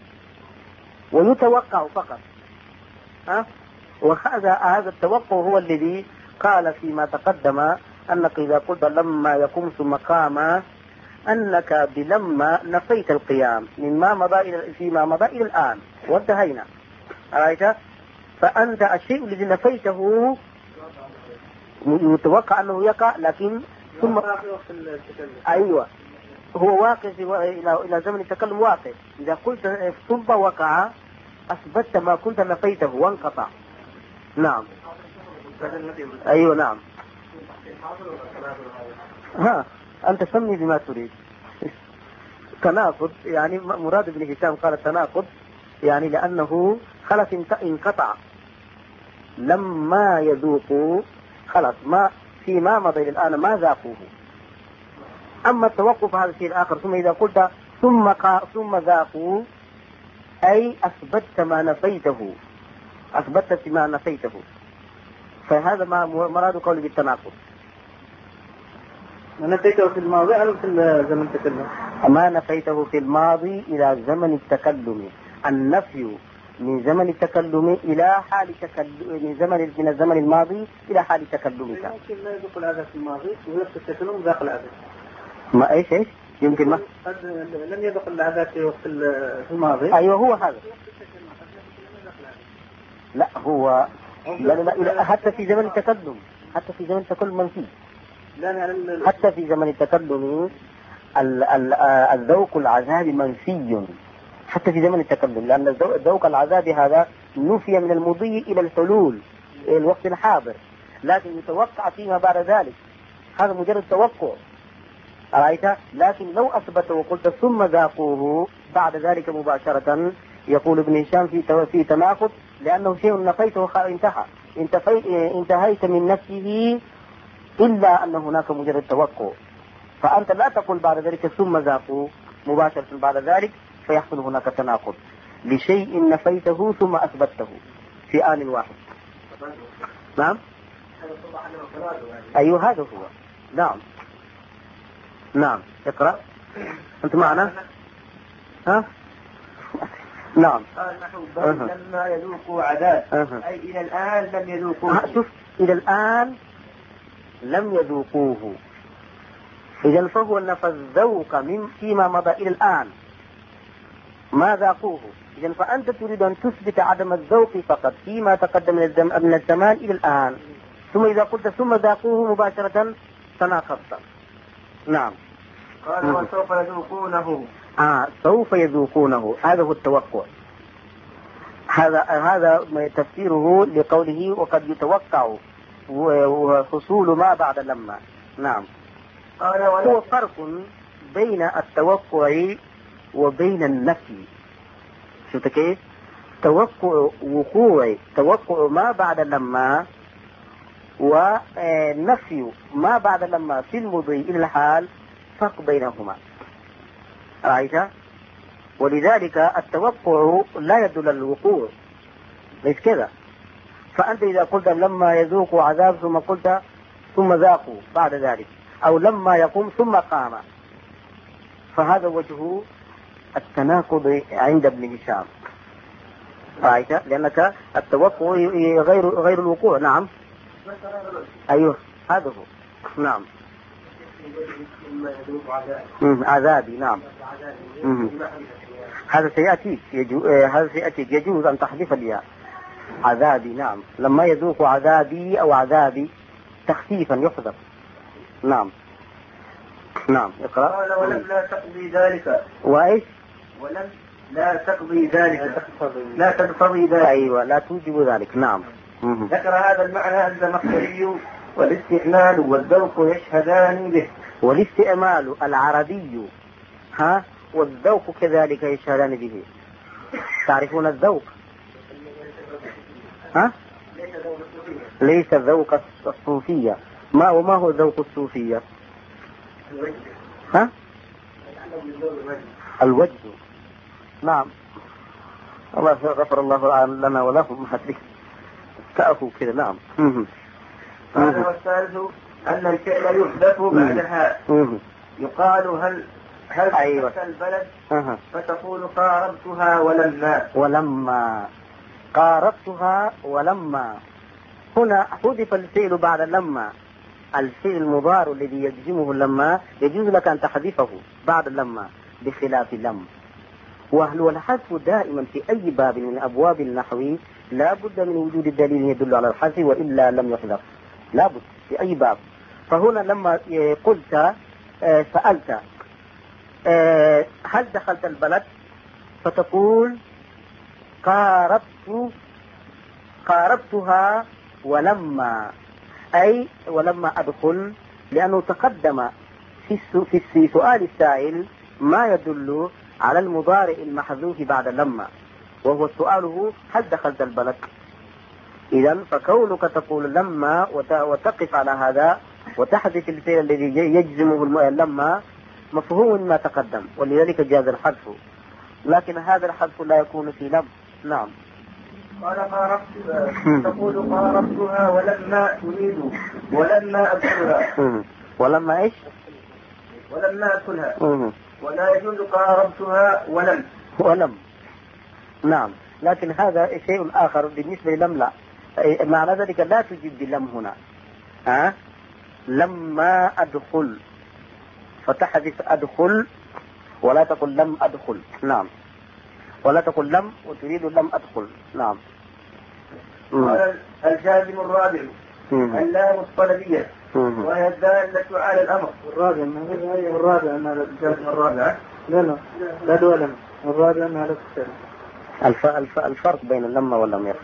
C: ويتوقع فقط. ها أه؟ وهذا هذا التوقع هو الذي قال فيما تقدم أنك إذا قلت لما يقوم ثم قام أنك بلما نفيت القيام مما مضى إلى فيما مضى إلى الآن وانتهينا. رأيت؟ فأنت الشيء الذي نفيته يتوقع أنه يقع، لكن ثم أيوة هو واقع إلى إلى زمن التكلم واقع. إذا قلت ثم وقع أثبتت ما كنت نفيته وانقطع. نعم. أيوة نعم. ها أنت سمي بما تريد. تناقض يعني مراد ابن هشام قال التناقض يعني لأنه خلص انقطع لما يذوقوا خلص ما فيما مضى الآن ما ذاقوه. أما التوقف هذا الشيء الآخر. ثم إذا قلت ثم قا ثم ذاقوا أي أثبتت ما نفيته أثبتت ما نفيته فهذا ما مراد قولي بالتناقض.
A: ما نفيته في الماضي أو في زمن التكلم؟
C: ما نفيته في الماضي إلى زمن التكلم. النفي من زمن التكلم إلى حال تكلم من زمن من الزمن الماضي إلى حال تكلمك.
A: ممكن لا يذوق العذاب في الماضي ويوقف التكلم ذاق العذاب.
C: ما إيش إيش يمكن ما
A: قد لم يذوق العذاب في وقت في الماضي.
C: أيوة هو هذا. لا هو لا لا, لا حتى في زمن التكلم حتى في زمن التكلم منفي. حتى في زمن التكلم الذوق العذاب منفي حتى في زمن التكلم لأن ذوق العذاب هذا نفي من المضي إلى الحلول إلى الوقت الحاضر لكن يتوقع فيما بعد ذلك. هذا مجرد توقع رأيت. لكن لو أثبت وقلت ثم ذاقوه بعد ذلك مباشرة يقول ابن هشام في في تناقض لأنه شيء نفيته انتهى انتهيت من نفسه إلا أن هناك مجرد توقع. فأنت لا تقول بعد ذلك ثم ذاقوا مباشرة بعد ذلك فيحصل هناك تناقض لشيء نفيته ثم أثبته في آن واحد. نعم أيوه هذا هو. نعم نعم اقرأ أنت معنا. ها نعم.
A: لما يذوقوا عذاب أي إلى الآن لم يذوقوه.
C: شوف إلى الآن لم يذوقوه إذا فهو نفى الذوق من فيما مضى إلى الآن ما ذاقوه. إذا فأنت تريد أن تثبت عدم الذوق فقط فيما تقدم من الزمان إلى الآن ثم إذا قلت ثم ذاقوه مباشرة تناقضت. نعم.
A: قال وسوف يذوقونه.
C: آه سوف يذوقونه هذا هو التوقع. هذا هذا تفسيره لقوله وقد يتوقع وحصول ما بعد لما. نعم.
A: قال
C: هو فرق بين التوقع وبين النفي. شفت كيف؟ توقع وقوع توقع ما بعد لما ونفي ما بعد لما في المضي إلى الحال فرق بينهما. رأيت؟ ولذلك التوقع لا يدل على الوقوع ليس كذا. فأنت إذا قلت لما يذوقوا عذاب ثم قلت ثم ذاقوا بعد ذلك أو لما يقوم ثم قام فهذا وجه التناقض عند ابن هشام. رأيت؟ لأنك التوقع غير غير الوقوع. نعم أيوه هذا هو. نعم عذابي. نعم هذا سيأتي يجو... هذا سيأتي يجوز أن تحذف الياء عذابي. نعم لما يذوق عذابي أو عذابي تخفيفا يحذف. نعم نعم اقرأ.
A: قال ولم لا تقضي ذلك.
C: وإيش؟
A: ولم لا تقضي ذلك لا تقتضي ذلك.
C: أيوة لا توجب ذلك. نعم.
A: ذكر هذا المعنى الزمخشري والاستعمال والذوق يشهدان به.
C: والاستعمال العربي ها والذوق كذلك يشهدان به. تعرفون الذوق؟ ها ليس الذوق الصوفية. ما وما هو ذوق الصوفية؟ ها الوجه. نعم الله غفر الله لنا ولهم حتى كأخو كذا. نعم.
A: هذا والثالث أن الفعل يحدث بعدها يقال هل هل
C: أيوة.
A: البلد
C: أه.
A: فتقول قاربتها ولما
C: ولما قاربتها ولما. هنا حذف الفعل بعد لما. الفعل المضارع الذي يجزمه لما يجوز لك أن تحذفه بعد لما بخلاف لم. والحذف دائما في أي باب من أبواب النحو لا بد من وجود الدليل يدل على الحذف وإلا لم يحذف. لا بد في أي باب. فهنا لما قلت سألت آه هل دخلت البلد؟ فتقول قاربت قاربتها ولما، أي ولما أدخل، لأنه تقدم في في سؤال السائل ما يدل على المضارع المحذوف بعد لما، وهو سؤاله هل دخلت البلد. إذا فكونك تقول لما وتقف على هذا وتحذف الفعل الذي يجزمه لما مفهوم ما تقدم، ولذلك جاز الحذف، لكن هذا الحذف لا يكون في لم. نعم.
A: قال قاربتها، تقول قاربتها ولما تريد ولما أدخلها.
C: ولما إيش؟
A: ولما أدخلها. ولا يجوز قاربتها ولم.
C: ولم. نعم، لكن هذا شيء آخر بالنسبة للم. لا، معنى ذلك لا تجيب بلم هنا. أه؟ لما أدخل فتحذف أدخل ولا تقل لم أدخل. نعم، ولا تقل لم وتريد لم أدخل. نعم.
A: قال الجازم الرابع اللام الطلبية وهي الدالة على الأمر. الرابع ما هي الرابع أنها الجازم الرابع؟ لا لا لا دولا الرابع أنها لا تشتري.
C: الف... الف... الفرق بين اللم واللم يرفع.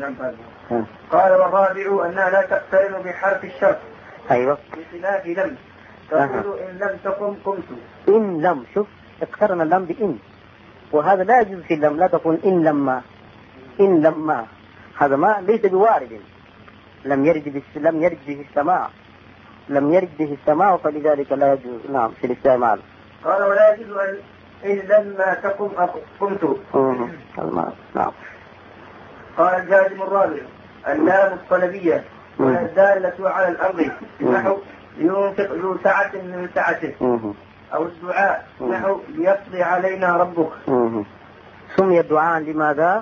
A: قال والرابع أنها لا تقترن بحرف الشرط.
C: أيوة.
A: بخلاف لم تقول إن لم تقم قمت.
C: إن لم، شوف اقترن اللم بإن، وهذا لا يجوز في اللم. لا تقول إن لما إن لما، هذا ما ليس بوارد، لم يرد بس... لم يرد به السماع لم يرد به السماع فلذلك لا يجوز. نعم في الاستعمال.
A: قال ولا يجوز أن إن لما تقم قمت.
C: نعم.
A: قال الجازم الرابع اللام الطلبية والدالة على الأمر نحو ينفق ذو سعة من سعته، أو الدعاء نحو ليقضي علينا ربك.
C: سمي الدعاء لماذا؟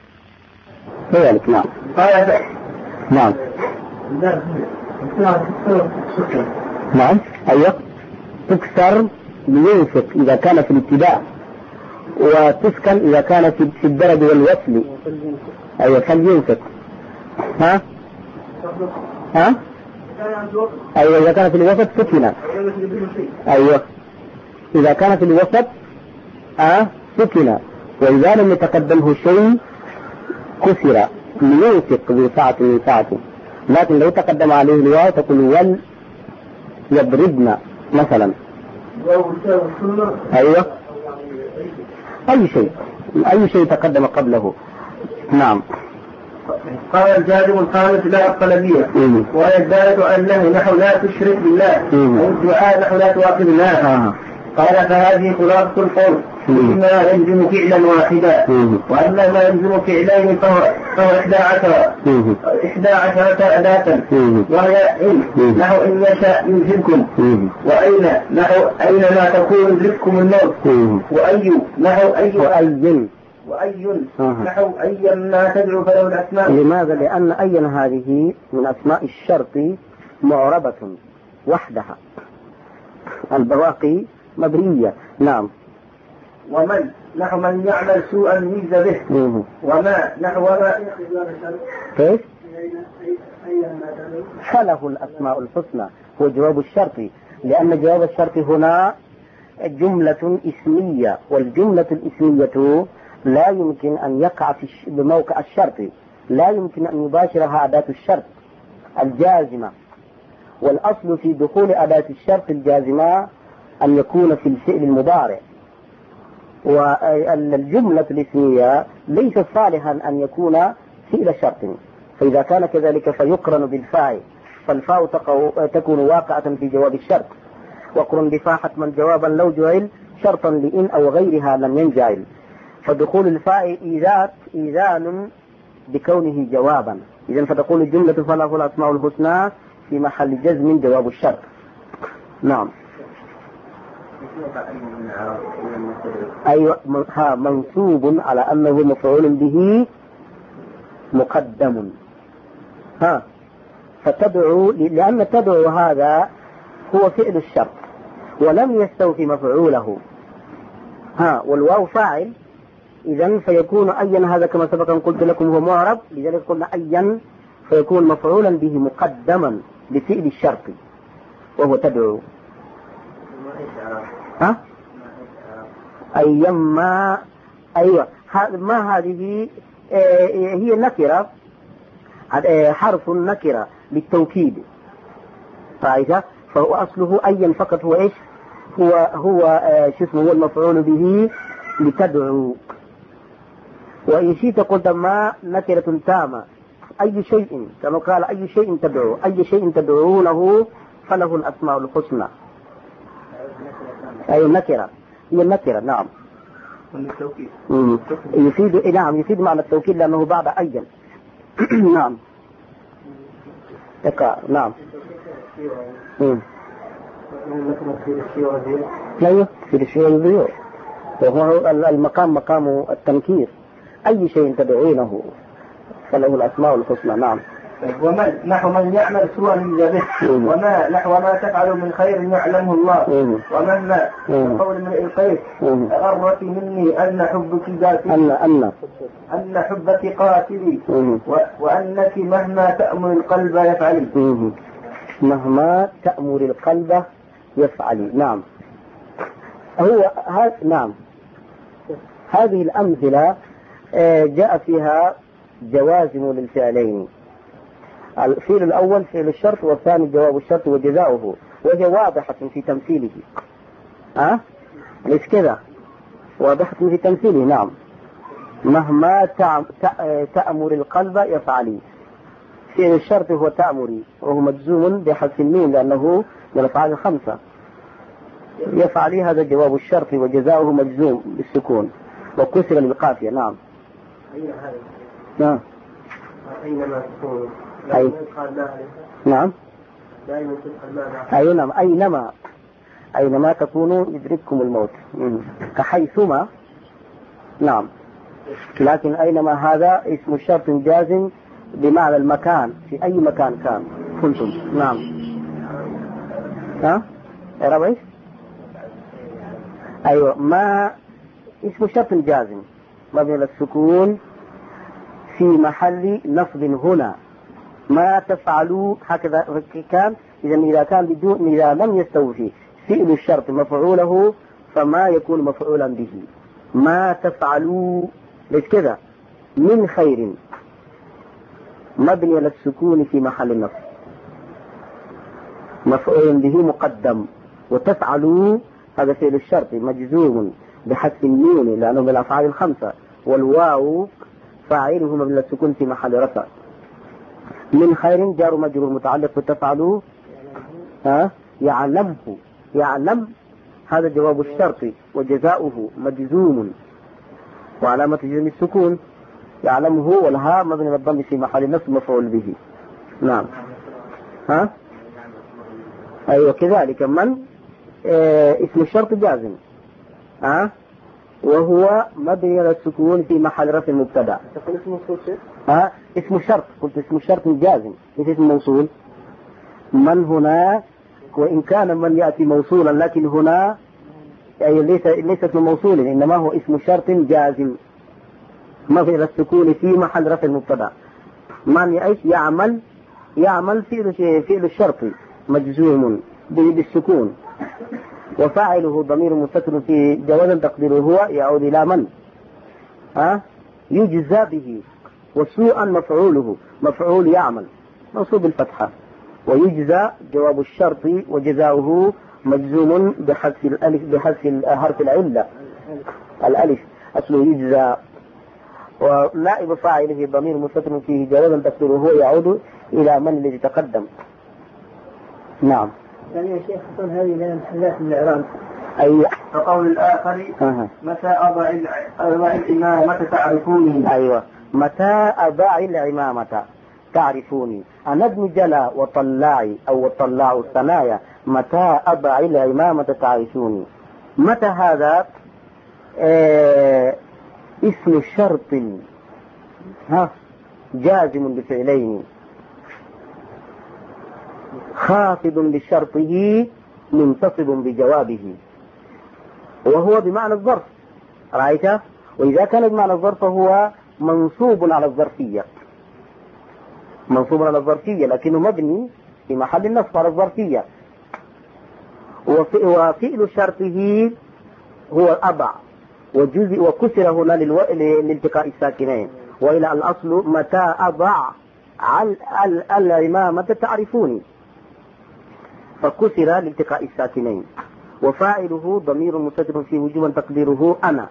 C: ذلك. نعم.
A: قال
C: نعم. نعم. أيوة. تكسر لينفق إذا كان في الابتداء، وتسكن إذا كان في الدرج والوصل. أيوة فلينفق. ها ها أيوة إذا كان في الوسط سكن. أيوة إذا كان في الوسط أه سكن، وإذا لم يتقدمه شيء كسر لينفق ذو ساعة من ساعته. لكن لو تقدم عليه الواو تقول ول يضربنا مثلا. أيوة أي شيء أي شيء تقدم قبله. نعم.
A: قال الجازم الخامس لا الطلبية وهي الدالة على النهي نحو لا تشرك بالله، والدعاء نحو لا تواخذنا. قال فهذه خلاصة القول، إما يلزم فعلا واحدا، وأما ما يلزم فعلين فهو إحدى عشرة إحدى عشرة أداة، وهي إن نحو إن يشاء يلزمكم، وأين نحو أينما تكون يدرككم الموت، وأي نحو أي
C: وأي
A: وأي نحو أي ما تدعو فله الأسماء.
C: لماذا؟ لأن أي هذه من أسماء الشرط معربة وحدها، البواقي مبنية. نعم.
A: ومن نحو من يعمل سوءا يجزى به. وما نحو ما
C: كيف؟ فله الأسماء الحسنى هو جواب الشرط، لأن جواب الشرط هنا جملة اسمية، والجملة الاسمية لا يمكن أن يقع في بموقع الشرط، لا يمكن أن يباشرها أداة الشرط الجازمة، والأصل في دخول أداة الشرط الجازمة أن يكون في الفعل المضارع، والجملة الاسمية ليس صالحا أن يكون فعل شرط، فإذا كان كذلك فيقرن بالفاء، فالفاء تكون واقعة في جواب الشرط، وقرن بفاء حتما جوابا لو جعل شرطا لإن أو غيرها لم ينجعل، فدخول الفاء إيذان إيذان بكونه جوابا. إذن فتقول الجملة فله الأسماء الحسنى في محل جزم جواب الشرط. نعم. أيوة منصوب على أنه مفعول به مقدم. ها فتدعو، لأن تدعو هذا هو فعل الشرط ولم يستوفي مفعوله. ها والواو فاعل، إذن فيكون أيا هذا كما سبق أن قلت لكم هو معرب، لذلك قلنا أيا فيكون مفعولا به مقدما بفعل الشرط وهو تدعو. ها أيما. أيوة، ما هذه هي النكرة، حرف النكرة للتوكيد، رأيت؟ فهو أصله أيا فقط، هو إيش؟ هو هو شو اسمه، هو المفعول به لتدعو. وإن شئت قلت ما نكرة تامة، أي شيء، كما قال أي شيء تدعو، أي شيء تدعونه فله الأسماء الحسنى. أي النكرة هي النكرة. نعم.
A: التوكيد
C: يفيد، نعم يفيد معنى التوكيد لأنه بعد أيا. نعم. اقرأ. نعم. لا في الشيء والبيوع، وهو المقام مقام التنكير، أي شيء تدعونه فله الأسماء الحسنى. نعم.
A: ومن نحو من يعمل سوءا يجزى به، وما نحو ما تفعل من خير يعلمه الله، ومهما قول من الخير غرت مني أن حبك قاتلي،
C: أن أن
A: أن حبك قاتلي، وأنك مهما تأمر القلب يفعلي.
C: مهما تأمر القلب يفعلي. نعم. هو هذا. نعم. هذه الأمثلة جاء فيها جوازم للفعلين. الفعل الأول فعل الشرط، والثاني جواب الشرط وجزاؤه، وهي واضحة في تمثيله. أه؟ ليش كذا؟ واضحة في تمثيله. نعم. مهما تأمر القلب يفعلي. فعل الشرط هو تأمري، وهو مجزوم بحذف الميم لأنه من الأفعال الخمسة. يفعلي هذا جواب الشرط، وجزاؤه مجزوم بالسكون وكسر بالقافية. نعم. نعم.
A: أينما تكون.
C: أي. نعم. أينما أينما أينما تكونوا يدرككم الموت، كحيثما. نعم. لكن أينما هذا اسم شرط جازم بمعنى المكان، في أي مكان كان كنتم. نعم. ها؟ يا ربي. أيوة. ما اسم شرط جازم مبني على السكون في محل نصب هنا. ما تفعلوا هكذا كان. إذا إذا كان بدون، إذا لم يستوفي فعل الشرط مفعوله فما يكون مفعولا به. ما تفعلوا ليش كذا؟ من خير مبني على السكون في محل النصب، مفعول به مقدم. وتفعلوا هذا فعل الشرط مجزوم بحذف النون لأنه من الأفعال الخمسة، والواو فاعله مبني على السكون في محل رفع. من خير جار مجرور متعلق بتفعلوا. ها؟ يعلمه، يعلم هذا جواب الشرط، وجزاؤه مجزوم وعلامة جزم السكون. يعلمه والها مبني على الضم في محل نصب مفعول به. نعم. ها؟ أيوة كذلك. من آه اسم الشرط جازم، ها؟ وهو مبني على السكون في محل رفع مبتدا.
A: تقول اسم موصول شيء؟
C: ها؟ اسم شرط، قلت اسم شرط جازم ليس اسم موصول. من هنا، وإن كان من يأتي موصولا، لكن هنا أي ليس ليس اسم موصول، إنما هو اسم شرط جازم مبني على السكون في محل رفع المبتدا. من يعيش يعمل، يعمل فعل فعل الشرط مجزوم بالسكون، وفاعله ضمير مستتر في جواز تقديره هو يعود إلى من. ها؟ يجزى به. وسوءا مفعوله مفعول يعمل منصوب بالفتحة، ويجزى جواب الشرط وجزاؤه مجزوم بحذف الألف، بحذف حرف العلة الألف أصله يجزى، ونائب فاعله ضمير مستتر فيه جواز تقديره هو يعود إلى من الذي تقدم. نعم.
A: يعني يا شيخ خصوصا هذه من محلات الإعراب.
C: أي.
A: فقول الآخر متى أضع العمامة تعرفوني.
C: أيوة. متى أضع العمامة تعرفوني. أنا ابن جلا وطلاعي أو وطلاع الثنايا، متى أضع العمامة تعرفوني. متى هذا آه اسم شرط، ها، جازم بفعلين، خافض بشرطه منتصب بجوابه، وهو بمعنى الظرف. رأيت؟ وإذا كان بمعنى الظرف فهو منصوب على الظرفية، منصوب على الظرفية لكنه مبني في محل النصب على الظرفية. وفعل شرطه هو أضع، وجزء وكسر هنا للو... لالتقاء الساكنين. وإلى الأصل متى أضع على العمامة تعرفوني، فكسر لالتقاء الساكنين. وفاعله ضمير مستتر في وجوبا تقديره أنا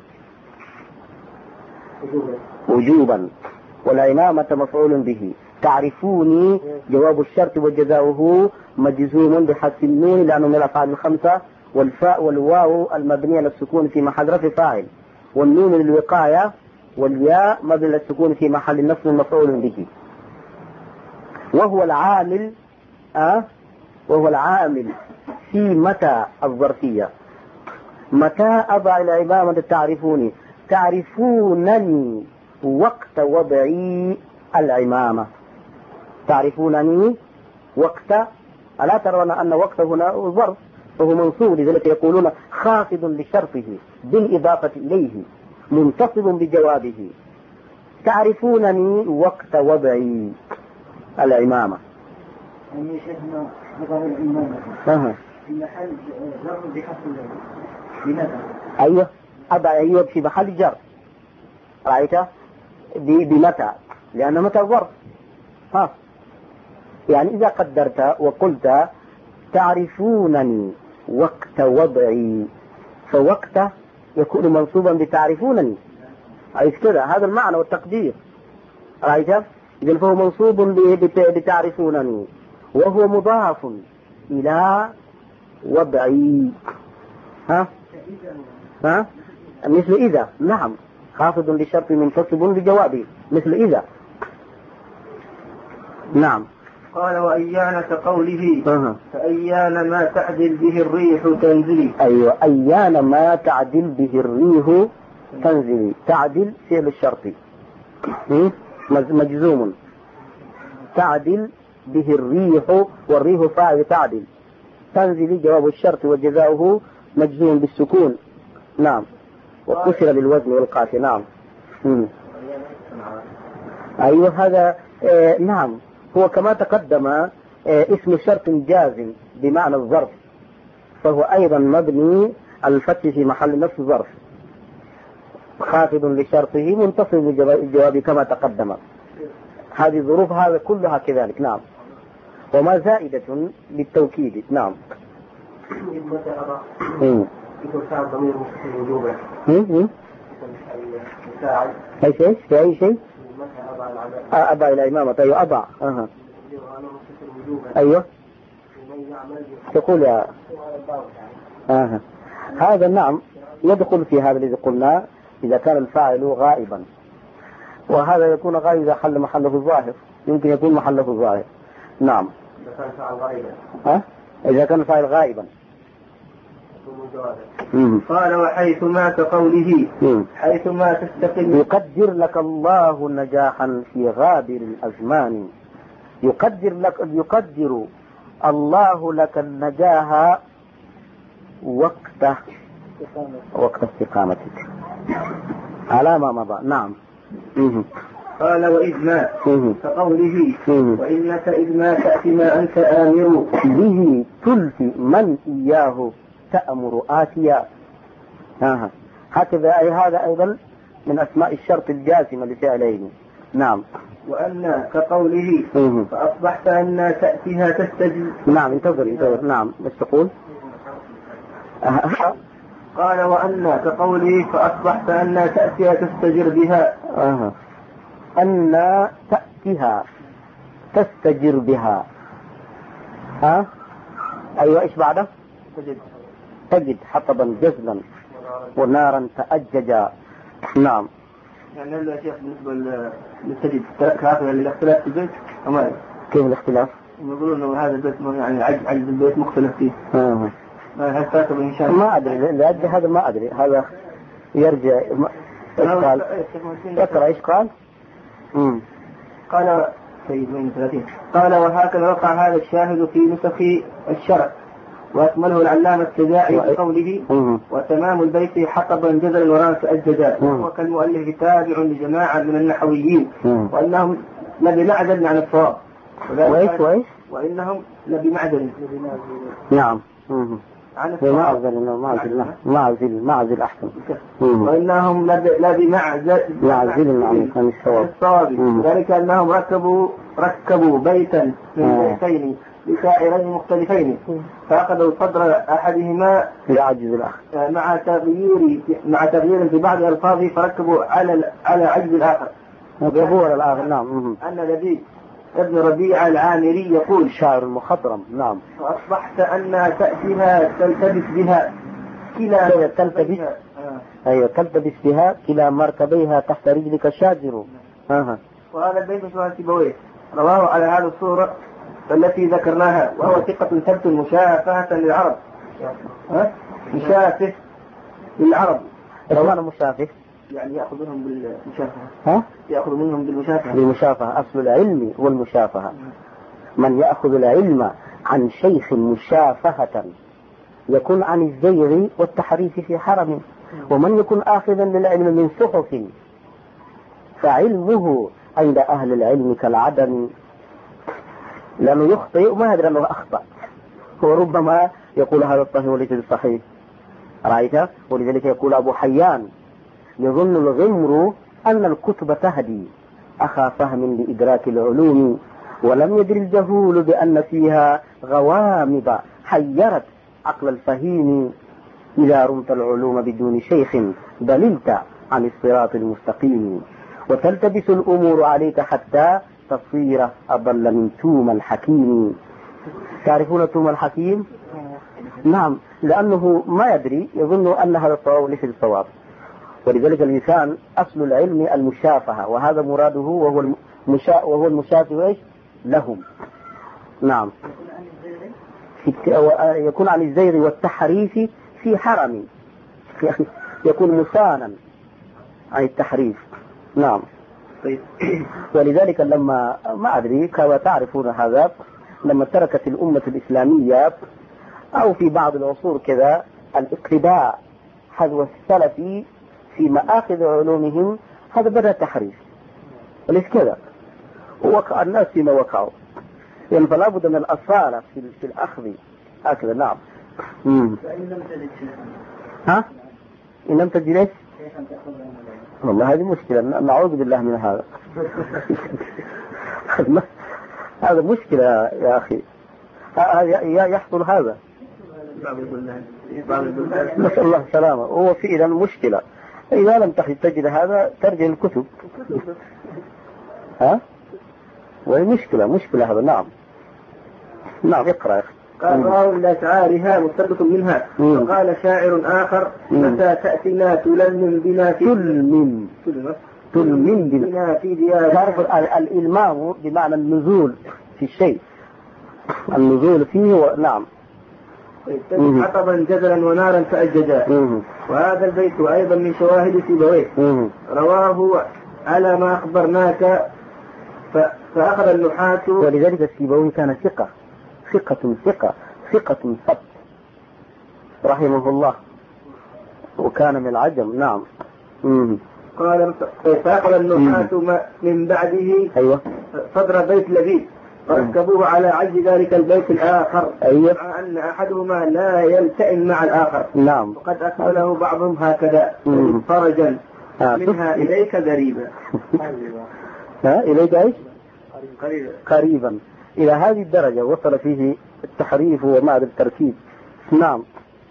C: وجوبا، والعمامة مفعول به. تعرفوني جواب الشرط وجزاؤه مجزوم بحذف النون لأنه من الأفعال الخمسة، والفاء والواو المبنية للسكون في محل رفع فاعل، والنون للوقاية، والياء مبني للسكون في محل نصب مفعول به. وهو العامل أه وهو العامل في متى الظرفية. متى أضع العمامة تعرفوني، تعرفونني وقت وضعي العمامة، تعرفونني وقت. ألا ترون أن وقت هنا ظرف وهو منصوب، لذلك يقولون خافض لشرطه بالإضافة إليه منتصب بجوابه. تعرفونني وقت وضعي العمامة.
A: يعني شيخنا نظر العمامة
C: أه.
A: في محل جر بحذف بمتى.
C: أيوه أضع أيوه في محل جر، رأيت بمتى، لأن متى ظرف. ها يعني إذا قدرت وقلت تعرفونني وقت وضعي، فوقت يكون منصوبا بتعرفونني، أي كذا، هذا المعنى والتقدير، رأيت؟ إذن فهو منصوب بتعرفونني، وهو مضاف إلى وضعي. ها ها مثل إذا، نعم، خافض للشرط منتصب بجوابه مثل إذا. نعم.
A: قال وأيان كقوله
C: أه.
A: فأيان ما تعدل به الريح تنزلي.
C: أيوة، أيان ما تعدل به الريح تنزلي. تعدل فعل الشرط مجزوم، تعدل به الريح، والريح فاعل تعدل، تنزلي جواب الشرط وجزاؤه مجزوم بالسكون. نعم، وكسر للوزن والقاف. نعم. مم. أيوة هذا آه نعم، هو كما تقدم آه اسم شرط جازم بمعنى الظرف، فهو أيضا مبني على الفتح في محل نفس ظرف، خافض لشرطه منتصب بالجواب كما تقدم. هذه ظروف هذا كلها كذلك. نعم، وما زائدة للتوكيد. نعم.
A: يكون فاعل ضمير مستتر وجوبا.
C: ايش ايش في اي شيء؟ أضع الإمامة. أيوة أضع. أها. أيوة. تقول يا أها. هذا نعم يدخل في هذا الذي قلنا إذا كان الفاعل غائبا، وهذا يكون غائب إذا حل محله الظاهر، يمكن يكون محله الظاهر. نعم.
A: إذا كان فاعل غائبا.
C: ها؟ إذا كان الفاعل غائبا.
A: قال وحيثما كقوله حيثما تستقل.
C: يقدر لك الله نجاحا في غابر الأزمان. يقدر لك يقدر الله لك النجاح وقت وقت استقامتك على ما مضى. نعم.
A: قال وإذ ما كقوله وإنك إذ ما تأتي ما أنت آمر
C: به تلفي من إياه تأمر آتيا. آه. هكذا أي هذا أيضا من أسماء الشرط الجازمة لفعلين. نعم.
A: وأن كقوله فأصبحت أن تأتيها تستجب.
C: نعم انتظر انتظر. نعم بس تقول.
A: قال وأن كقوله فأصبحت أن تأتيها تستجر بها.
C: آه. أن تأتيها تستجر بها. ها. أيوة إيش بعده؟
A: تجد
C: تجد حطبا جزلا ونارا تأججا. نعم.
A: يعني هل يا شيخ بالنسبة للتجد كافر للاختلاف في البيت أما
C: كيف الاختلاف؟
A: يقولون إنه هذا البيت يعني عجز عجز البيت مختلف فيه.
C: آه.
A: هل فاتوا إن شاء
C: الله؟ ما أدري لأجل هذا ما أدري. هذا يرجع. إيش قال؟ اقرأ إيش قال؟
A: امم قال سيد من ثلاثين. قال وهكذا وقع هذا الشاهد في نسخ الشرع، وأكمله العلامة السجاعي بقوله وتمام البيت حطبا جزلا وران تأججا، وكالمؤلف تابع لجماعة من النحويين وأنهم لبمعدل عن الصواب.
C: وإيش وإيش؟
A: وإنهم لبمعدل.
C: نعم.
A: عن
C: معزل معزل معزل معزل أحسن.
A: وإنهم لا بمعزل
C: معزل عن الصواب،
A: ذلك أنهم ركبوا ركبوا بيتا من بيتين بسائرين مختلفين فأخذوا صدر أحدهما
C: لعجز الآخر
A: مع تغيير مع تغيير في بعض ألفاظه فركبوا على على عجز الآخر.
C: ظهور الآخر. نعم.
A: أن لبيد ابن ربيعة العامري يقول
C: شاعر المخضرم. نعم.
A: وأصبحت أن تأتيها تلتبس بها كلا
C: تلتبس أيوة تلتبس بها كلا مركبيها تحت رجلك شاجر. آه.
A: وهذا البيت شو سيبويه رواه على هذه الصورة التي ذكرناها، وهو ثقة ثبت مشافهة للعرب. ها؟ مشافه للعرب.
C: إيش معنى مشافه؟
A: يعني يأخذ منهم بالمشافهة.
C: ها؟
A: يأخذ منهم بالمشافهة.
C: بالمشافهة. أصل العلم والمشافهة. من يأخذ العلم عن شيخ مشافهة يكون عن الزيغ والتحريف في حرم، ومن يكون آخذا للعلم من صحف فعلمه عند أهل العلم كالعدم، لأنه يخطئ وما يدري أنه أخطأ، وربما يقول هذا الصحيح وليس بالصحيح. رأيت؟ ولذلك يقول أبو حيان يظن الغمر أن الكتب تهدي أخا فهم لإدراك العلوم، ولم يدري الجهول بأن فيها غوامض حيرت عقل الفهيم، إذا رمت العلوم بدون شيخ دللت عن الصراط المستقيم، وتلتبس الأمور عليك حتى تصير أضل من توم الحكيم. تعرفون توم الحكيم؟ نعم، لأنه ما يدري، يظن أن هذا الصواب ليس الصواب. ولذلك الإنسان أصل العلم المشافهة، وهذا مراده وهو المشا... وهو المشافه لهم. نعم. يكون عن الزيغ والتحريف في حرم، يكون مسانا عن التحريف. نعم. ولذلك لما ما أدري كما تعرفون هذا، لما تركت الأمة الإسلامية أو في بعض العصور كذا الاقتداء حذو السلف في مآخذ علومهم، هذا بدأ تحريف، وليس كذا، ووقع الناس فيما وقعوا، يعني فلا بد من الأصالة في, في الأخذ هكذا. نعم. مم. ها؟ إن لم تجد والله هذه مشكلة، نعوذ بالله من هذا. هذا مشكلة يا أخي، يحصل هذا. نسأل الله السلامة. هو في إذا مشكلة، إذا لم تجد هذا ترجع الكتب. ها؟ وهي مشكلة مشكلة هذا. نعم. نعم. اقرأ يا أخي.
A: قال راو لأشعارها مستبق منها. وقال شاعر آخر متى تأتينا تلمم بنا في
C: تلمم تلمم بنا
A: في ديار.
C: تعرف الإلمام بمعنى النزول في الشيء، النزول فيه و... نعم.
A: حطبا جدلا ونارا فأججا. وهذا البيت أيضا من شواهد سيبويه رواه على ما أخبرناك ف... فأخذ النحاة.
C: ولذلك السيبويه كان ثقة ثقة ثقة ثقة ثبت رحمه الله، وكان من العجم. نعم. مم.
A: قال فأخذ النحاة من بعده
C: أيوة
A: صدر بيت لبيد فركبوه على عجز ذلك البيت الآخر.
C: أيوة.
A: مع أن أحدهما لا يلتئم مع الآخر.
C: نعم.
A: وقد أكمله بعضهم هكذا فرجا آه. منها إليك قريبا.
C: ها إليك إيش؟
A: قريبا
C: قريبا. إلى هذه الدرجة وصل فيه التحريف ومع التركيب. نعم.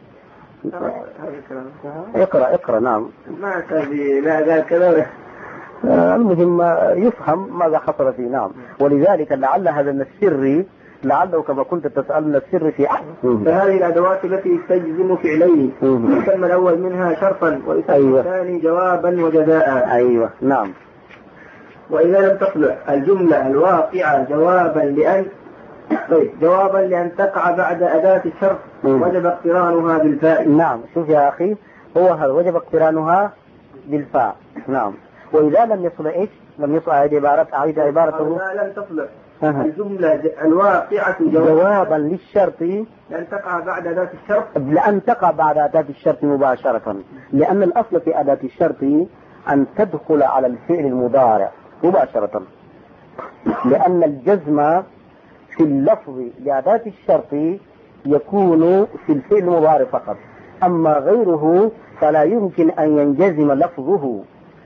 C: اقرأ اقرأ. نعم.
A: ما تبي لا ذا كذا.
C: المهم يفهم ماذا حصل فيه. نعم. ولذلك لعل هذا من السر، لعله كما كنت تسألنا السر في أحد.
A: فهذه الأدوات التي تجزم فعلين، يسمى الأول منها شرطا ويسمى
C: أيوة.
A: الثاني جوابا وجزاء.
C: أيوة. نعم.
A: وإذا لم تصلح الجملة الواقعة جوابا لأن طيب جوابا لأن تقع بعد أداة الشرط وجب اقترانها بالفاء.
C: نعم. شوف يا أخي، هو هذا وجب اقترانها بالفاء. نعم. وإذا لم يصل إيش؟ لم يصل أعيد عبارة أعيد عبارته.
A: وإذا لم تصلح الجملة الواقعة
C: جوابا للشرط
A: لأن تقع بعد أداة الشرط
C: لأن تقع بعد أداة الشرط مباشرة، لأن الأصل في أداة الشرط أن تدخل على الفعل المضارع مباشرة، لأن الجزم في اللفظ لأداة الشرط يكون في الفعل المضارع فقط، أما غيره فلا يمكن أن ينجزم لفظه،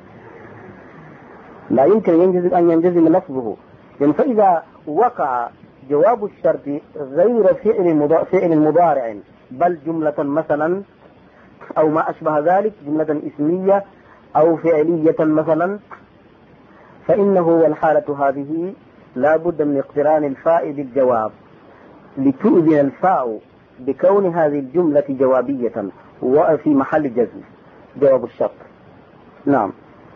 C: لا يمكن ينجزم أن ينجزم لفظه. يعني فإذا وقع جواب الشرط غير فعل فعل مضارع بل جملة مثلا أو ما أشبه ذلك، جملة اسمية أو فعلية مثلا، فإنه والحالة هذه لا بد من اقتران الفاء بالجواب لتؤذن الفاء بكون هذه الجملة جوابية وفي محل جزم جواب الشرط. نعم.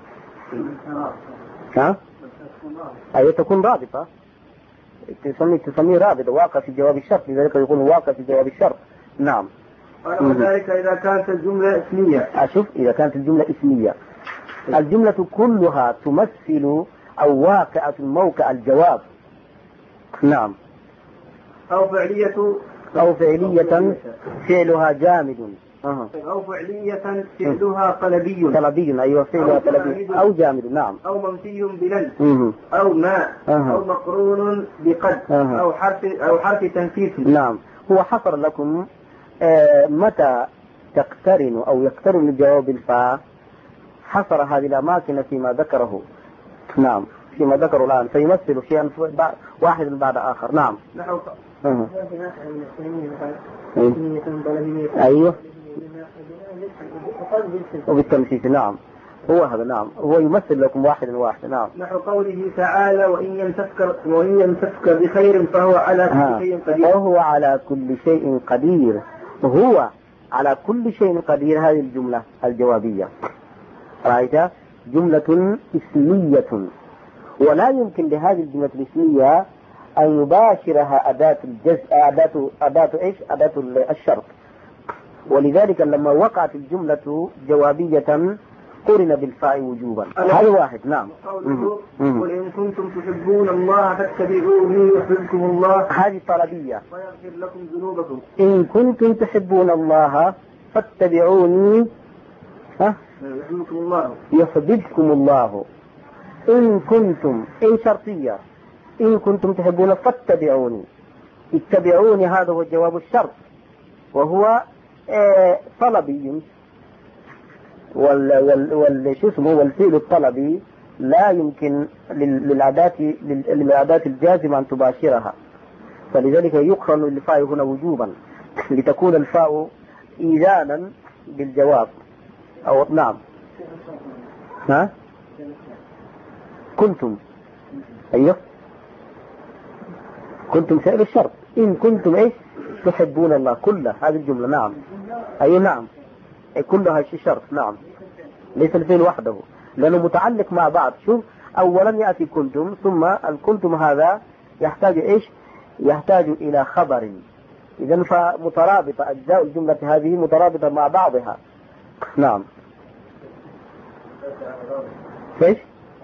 C: ها؟ أي تكون رابطة، تسمي تسميه رابطة واقع في جواب الشرط، لذلك يكون واقع في جواب الشرط. نعم.
A: وذلك إذا كانت الجملة اسمية.
C: أشوف إذا كانت الجملة اسمية، الجملة كلها تمثل أو واقعة موقع الجواب. نعم.
A: أو فعلية
C: أو فعلية فعلها جامد. أه.
A: أو فعلية فعلها طلبي.
C: طلبي أيوة فعلها طلبي أو جامد. نعم.
A: أو منفي بلن
C: أه.
A: أو ما
C: أه.
A: أو مقرون بقد
C: أه.
A: أو حرف أو حرف تنفيذ.
C: نعم. هو حصر لكم آه متى تقترن أو يقترن الجواب الفاء، حصر هذه الأماكن فيما ذكره. نعم فيما ذكره الآن فيمثل شيئا واحد بعد آخر. نعم.
A: نحو
C: أه. أيوه وبالتمثيل. نعم هو هذا. نعم هو يمثل لكم واحد واحد. نعم.
A: نحو قوله تعالى وإن يمسك وإن يمسك بخير فهو على كل شيء قدير.
C: وهو على كل شيء قدير. هو على كل شيء قدير، هذه الجملة الجوابية رأيت جملة اسمية، ولا يمكن لهذه الجملة الاسمية أن يباشرها أداة الجزء أداة أداة إيش أداة الشرط، ولذلك لما وقعت الجملة جوابية قرن بالفاء وجوبا. هذا واحد. نعم.
A: قل إن كنتم تحبون الله فاتبعوني يحببكم الله،
C: هذه طلبية
A: ويغفر لكم ذنوبكم.
C: إن كنتم تحبون الله فاتبعوني ها
A: يحببكم الله
C: يحببكم الله. إن كنتم إن شرطية، إن كنتم تحبون فاتبعوني، اتبعوني هذا هو جواب الشرط وهو آه طلبي، وال وال وال شو اسمه والفعل الطلبي لا يمكن للأداة للأداة الجازمة أن تباشرها، فلذلك يقرن الفاء هنا وجوبا لتكون الفاء إيذانا بالجواب. أو نعم. ها كنتم أيوه كنتم فعل الشرط. إن كنتم إيش تحبون الله كله، هذه الجملة. نعم أيوه نعم كلها شيء شرط. نعم ليس الفعل وحده لأنه متعلق مع بعض. شوف أولا يأتي كنتم، ثم الكنتم هذا يحتاج إيش يحتاج إلى خبر، إذن فمترابطة أجزاء الجملة هذه مترابطة مع بعضها. نعم إيش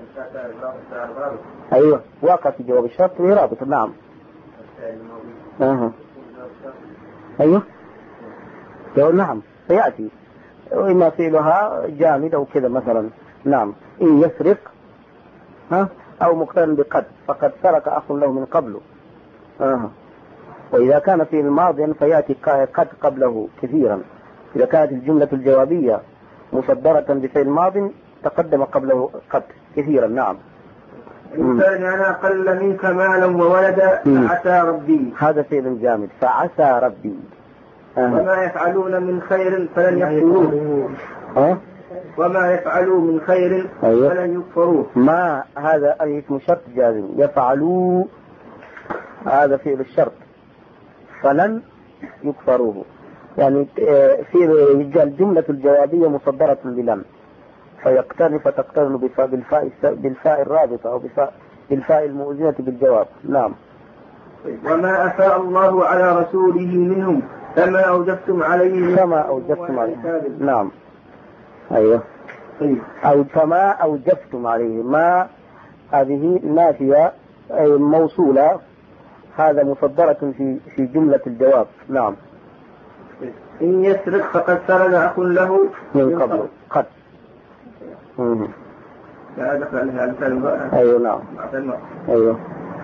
C: أيوه واقع في جواب الشرط وهي رابطة. نعم أه. أيوه نعم سيأتي وإما فعلها جامد أو كذا مثلا. نعم إن يسرق ها أو مقترن بقد فقد سرق أخ له من قبله. أه. وإذا كان في الماضي فيأتي قد قبله كثيرا. إذا كانت الجملة الجوابية مصدرة بفعل ماض تقدم قبله قد كثيرا. نعم.
A: إن كان أنا أقل منك مالا وولدا فعسى ربي،
C: هذا فعل جامد فعسى ربي.
A: أه. وما يفعلون من خير فلن يكفروه.
C: أه؟
A: وما يفعلوا من خير
C: أيوه.
A: فلن يكفروه.
C: ما هذا أي اسم شرط جازم، يفعلوا هذا فعل الشرط فلن يكفروه، يعني في الجملة الجوابية مصدرة بلن فيقترن فتقترن بالفاء بالفاء الرابطة أو بالفاء المؤذنة بالجواب. نعم.
A: وما أفاء الله على رسوله منهم فما أوجفتم عليه
C: فما أوجفتم عليه. نعم أيوه أو فما أوجفتم عليه. ما هذه نافية أي موصولة، هذا مصدرة في في جملة الجواب. نعم.
A: إن يسرق فقد سرق أخ له
C: من قبل قد.
A: لا دخل عليها الفعل.
C: أيوه نعم أيوه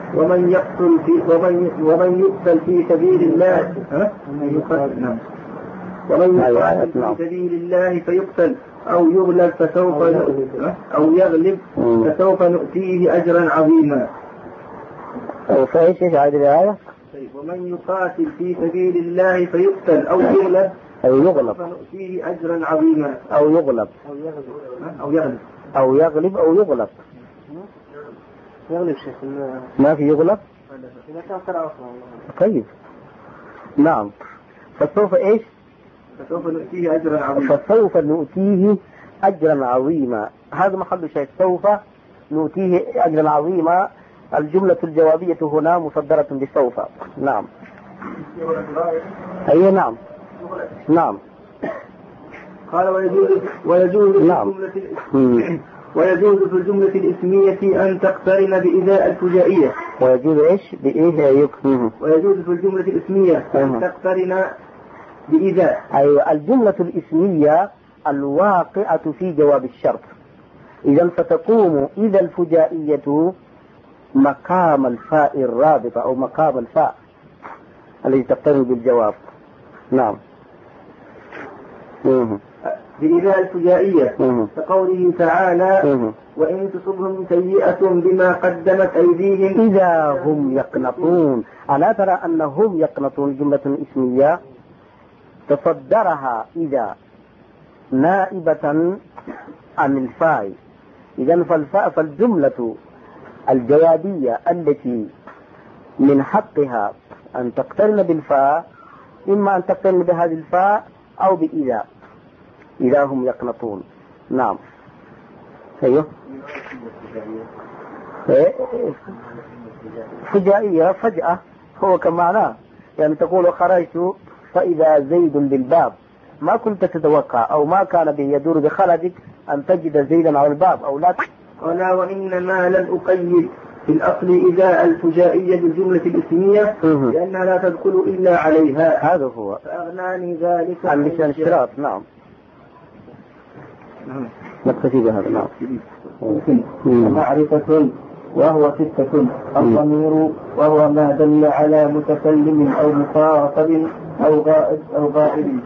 A: ومن يقتل في ومن ومن يقتل في سبيل الله ومن يقتل ومن يقاتل في سبيل الله فيقتل أو يغلب فسوف أو يغلب فسوف نؤتيه أجرا عظيما.
C: أو فايش إيش عاد الآية؟
A: ومن يقاتل في سبيل الله فيقتل أو يغلب
C: أو يغلب
A: فسوف نؤتيه أجرا عظيما.
C: أو يغلب
A: أو يغلب
C: أو يغلب أو يغلب
A: يغلب شيخ
C: ما في يغلب.
A: إذا كان قرأ أصلا.
C: طيب نعم. فسوف إيش؟
A: فسوف نؤتيه أجرا عظيما.
C: فسوف نؤتيه أجرا عظيما. هذا محل شيء، سوف نؤتيه أجرا عظيما. الجملة الجوابية هنا مصدرة بسوف. نعم. أي نعم. نعم.
A: قال ويجوز ويجوز
C: نعم.
A: في الجملة ويجوز في الجملة الاسمية أن تقترن بإذاء الفجائية.
C: ويجوز إيش؟ بإيه يكفيه.
A: ويجوز في الجملة الاسمية أن تقترن بإذاء.
C: أي الجملة الاسمية الواقعة في جواب الشرط. إذا فتقوم إذا الفجائية مقام الفاء الرابطة أو مقام الفاء الذي تقترن بالجواب. نعم.
A: بإذاء الفجائية كقوله تعالى وإن تصبهم سيئة بما قدمت أيديهم
C: إذا هم يقنطون. ألا ترى أنهم يقنطون جملة اسمية تصدرها إذا نائبة عن الفاء. إذن فالفاء فالجملة الجوابية التي من حقها أن تقترن بالفاء إما أن تقترن بهذه الفاء أو بإذا إذا هم يقنطون. نعم. أيوه. فجائية فجأة هو كمعناه، يعني تقول خرجت فإذا زيد بالباب، ما كنت تتوقع أو ما كان يدور بخلدك أن تجد زيدا على الباب أو لا.
A: قال وإنما لم أقيد في الأصل إذا الفجائية بالجملة الاسمية لأنها لا تدخل إلا عليها.
C: هذا هو.
A: فأغناني ذلك
C: عن لسان الشراط. نعم. نكتفي بهذا. نعم.
A: معرفة وهو ستة. الضمير وهو ما دل على متكلم أو مخاطب أو غائب أو غائب.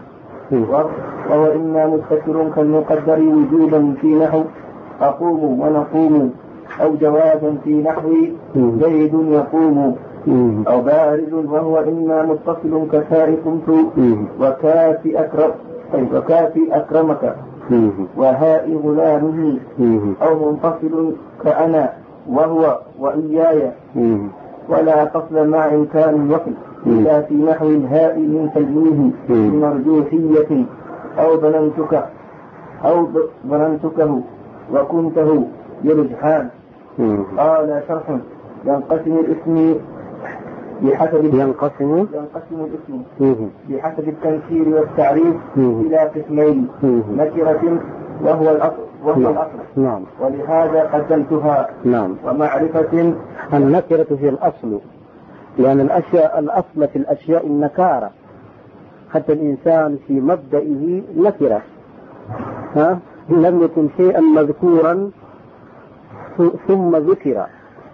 A: وهو إما مستتر كالمقدر وجودا في نحو أقوم ونقوم، أو جوازا في نحو زيد يقوم، أو بارز. وهو إما متصل كساء قمت وكافي أكرم وكافي أكرمك وهاء غلامه، أو منفصل كأنا وهو وإياي، ولا فصل مع إمكان الوصل إلا في نحو الهاء من تلميه بمرجوحية، أو ظننتك أو ظننتكه وكنته يرجحان. قال شرح ينقسم الاسم بحسب
C: ينقسم
A: ينقسم الاسم بحسب التنكير والتعريف إلى قسمين: نكرة وهو الأصل وهو الأصل.
C: نعم.
A: ولهذا قدمتها.
C: نعم.
A: ومعرفة
C: النكرة هي الأصل، لأن الأشياء الأصل في الأشياء النكارة، حتى الإنسان في مبدئه نكرة، ها لم يكن شيئا مذكورا ثم ذكر.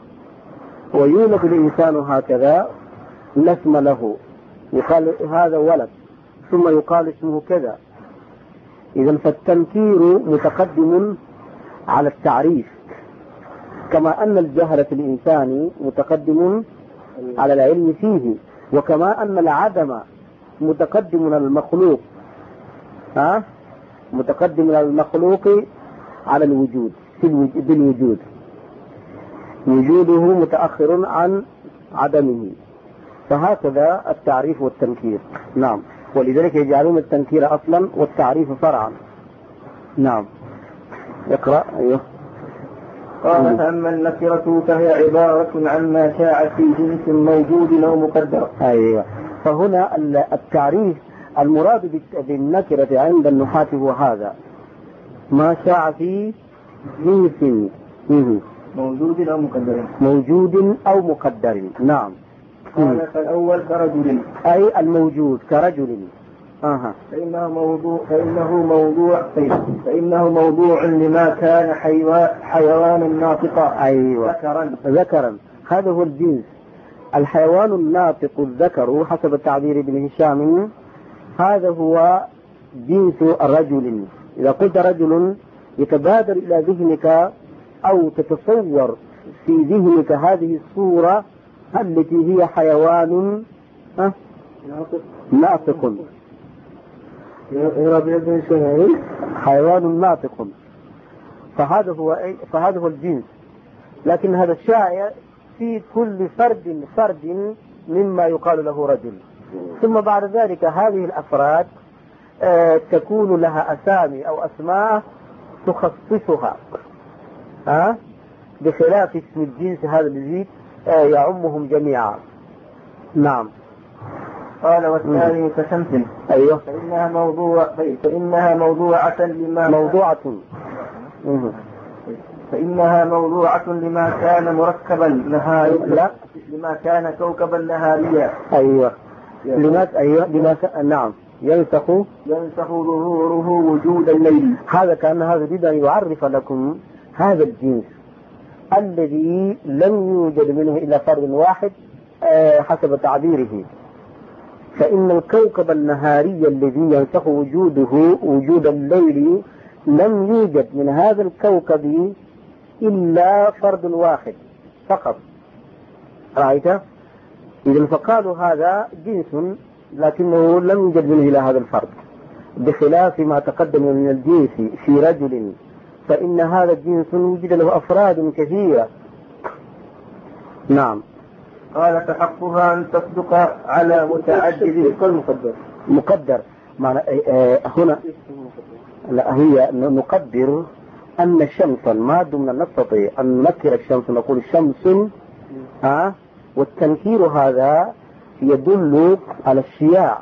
C: ويولد الإنسان هكذا لا اسم له، يقال هذا ولد ثم يقال اسمه كذا. إذا فالتنكير متقدم على التعريف، كما أن الجهل في الإنسان متقدم على العلم فيه، وكما أن العدم متقدم على المخلوق، ها متقدم على المخلوق على الوجود بالوجود، وجوده متأخر عن عدمه. فهكذا التعريف والتنكير. نعم. ولذلك يجعلون التنكير أصلا والتعريف فرعا. نعم. اقرأ. أيوه.
A: قال فأما النكرة فهي عبارة عما شاع في جنس موجود أو مقدر.
C: أيوه. فهنا التعريف المراد بالنكرة عند النحاة هو هذا: ما شاع في جنس
A: موجود أو مقدر.
C: موجود أو مقدر. نعم.
A: قال فالأول كرجل،
C: أي الموجود كرجل. أها.
A: فإنه موضوع فإنه موضوع فإنه موضوع لما كان حيوانا ناطقا.
C: أيوة.
A: ذكرا
C: ذكرا هذا هو الجنس. الحيوان الناطق الذكر حسب تعبير ابن هشام هذا هو جنس الرجل. إذا قلت رجل يتبادر إلى ذهنك أو تتصور في ذهنك هذه الصورة التي هي حيوان ناطق، حيوان ناطق، فهذا هو فهذا هو الجنس. لكن هذا الشائع في كل فرد فرد مما يقال له رجل. ثم بعد ذلك هذه الأفراد آه تكون لها أسامي أو أسماء تخصصها آه بخلاف اسم الجنس هذا الذي آه يعمهم جميعا. نعم.
A: قال والثاني كشمس.
C: أيوه.
A: فإنها موضوع فإنها موضوعة لما
C: موضوعة
A: فإنها موضوعة لما كان مركبا نهاريا
C: لا
A: لما كان كوكبا نهاريا.
C: أيوه. لما أيوه لما ك... نعم ينسخ
A: ينسخ ظهوره وجود الليل.
C: هذا كان هذا يريد أن يعرف لكم هذا الجنس الذي لم يوجد منه إلا فرد واحد آه حسب تعبيره. فإن الكوكب النهاري الذي ينسخ وجوده وجود الليل لم يوجد من هذا الكوكب إلا فرد واحد فقط. رأيت؟ إذا فقالوا هذا جنس لكنه لم يوجد منه إلا هذا الفرد، بخلاف ما تقدم من الجنس في رجل فإن هذا الجنس وجد له أفراد كثيرة. نعم.
A: قال فحقها أن تصدق على متعدد
C: مقدر مقدر معنى هنا لا هي نقدر أن الشمس ما دمنا نستطيع أن ننكر الشمس نقول شمس ها والتنكير هذا يدل على الشياع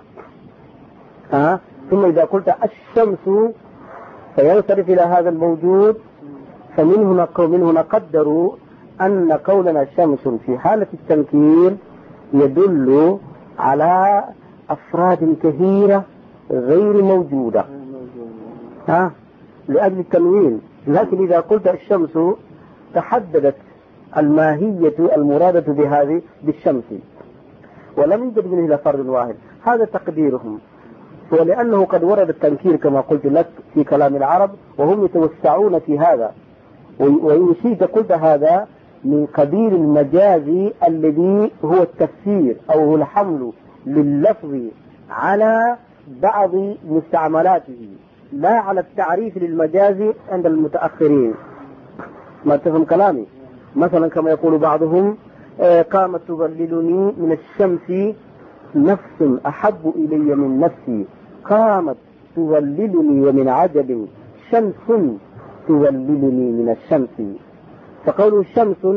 C: ها ثم إذا قلت الشمس فينصرف إلى هذا الموجود فمنه منه نقدر أن قولنا شمس في حالة التنكير يدل على أفراد كثيرة غير موجودة ها لأجل التنوين. لكن إذا قلت الشمس تحددت الماهية المرادة بهذه بالشمس ولم يوجد منه إلا فرد واحد. هذا تقديرهم. ولأنه قد ورد التنكير كما قلت لك في كلام العرب وهم يتوسعون في هذا، وإن شئت قلت هذا من قبيل المجاز الذي هو التفسير أو هو الحمل لللفظ على بعض مستعملاته لا على التعريف للمجاز عند المتأخرين. ما تفهم كلامي؟ مثلا كما يقول بعضهم قامت تظللني من الشمس نفس أحب إلي من نفسي، قامت تظللني ومن عجب شمس تظللني من الشمس. فقوله شمس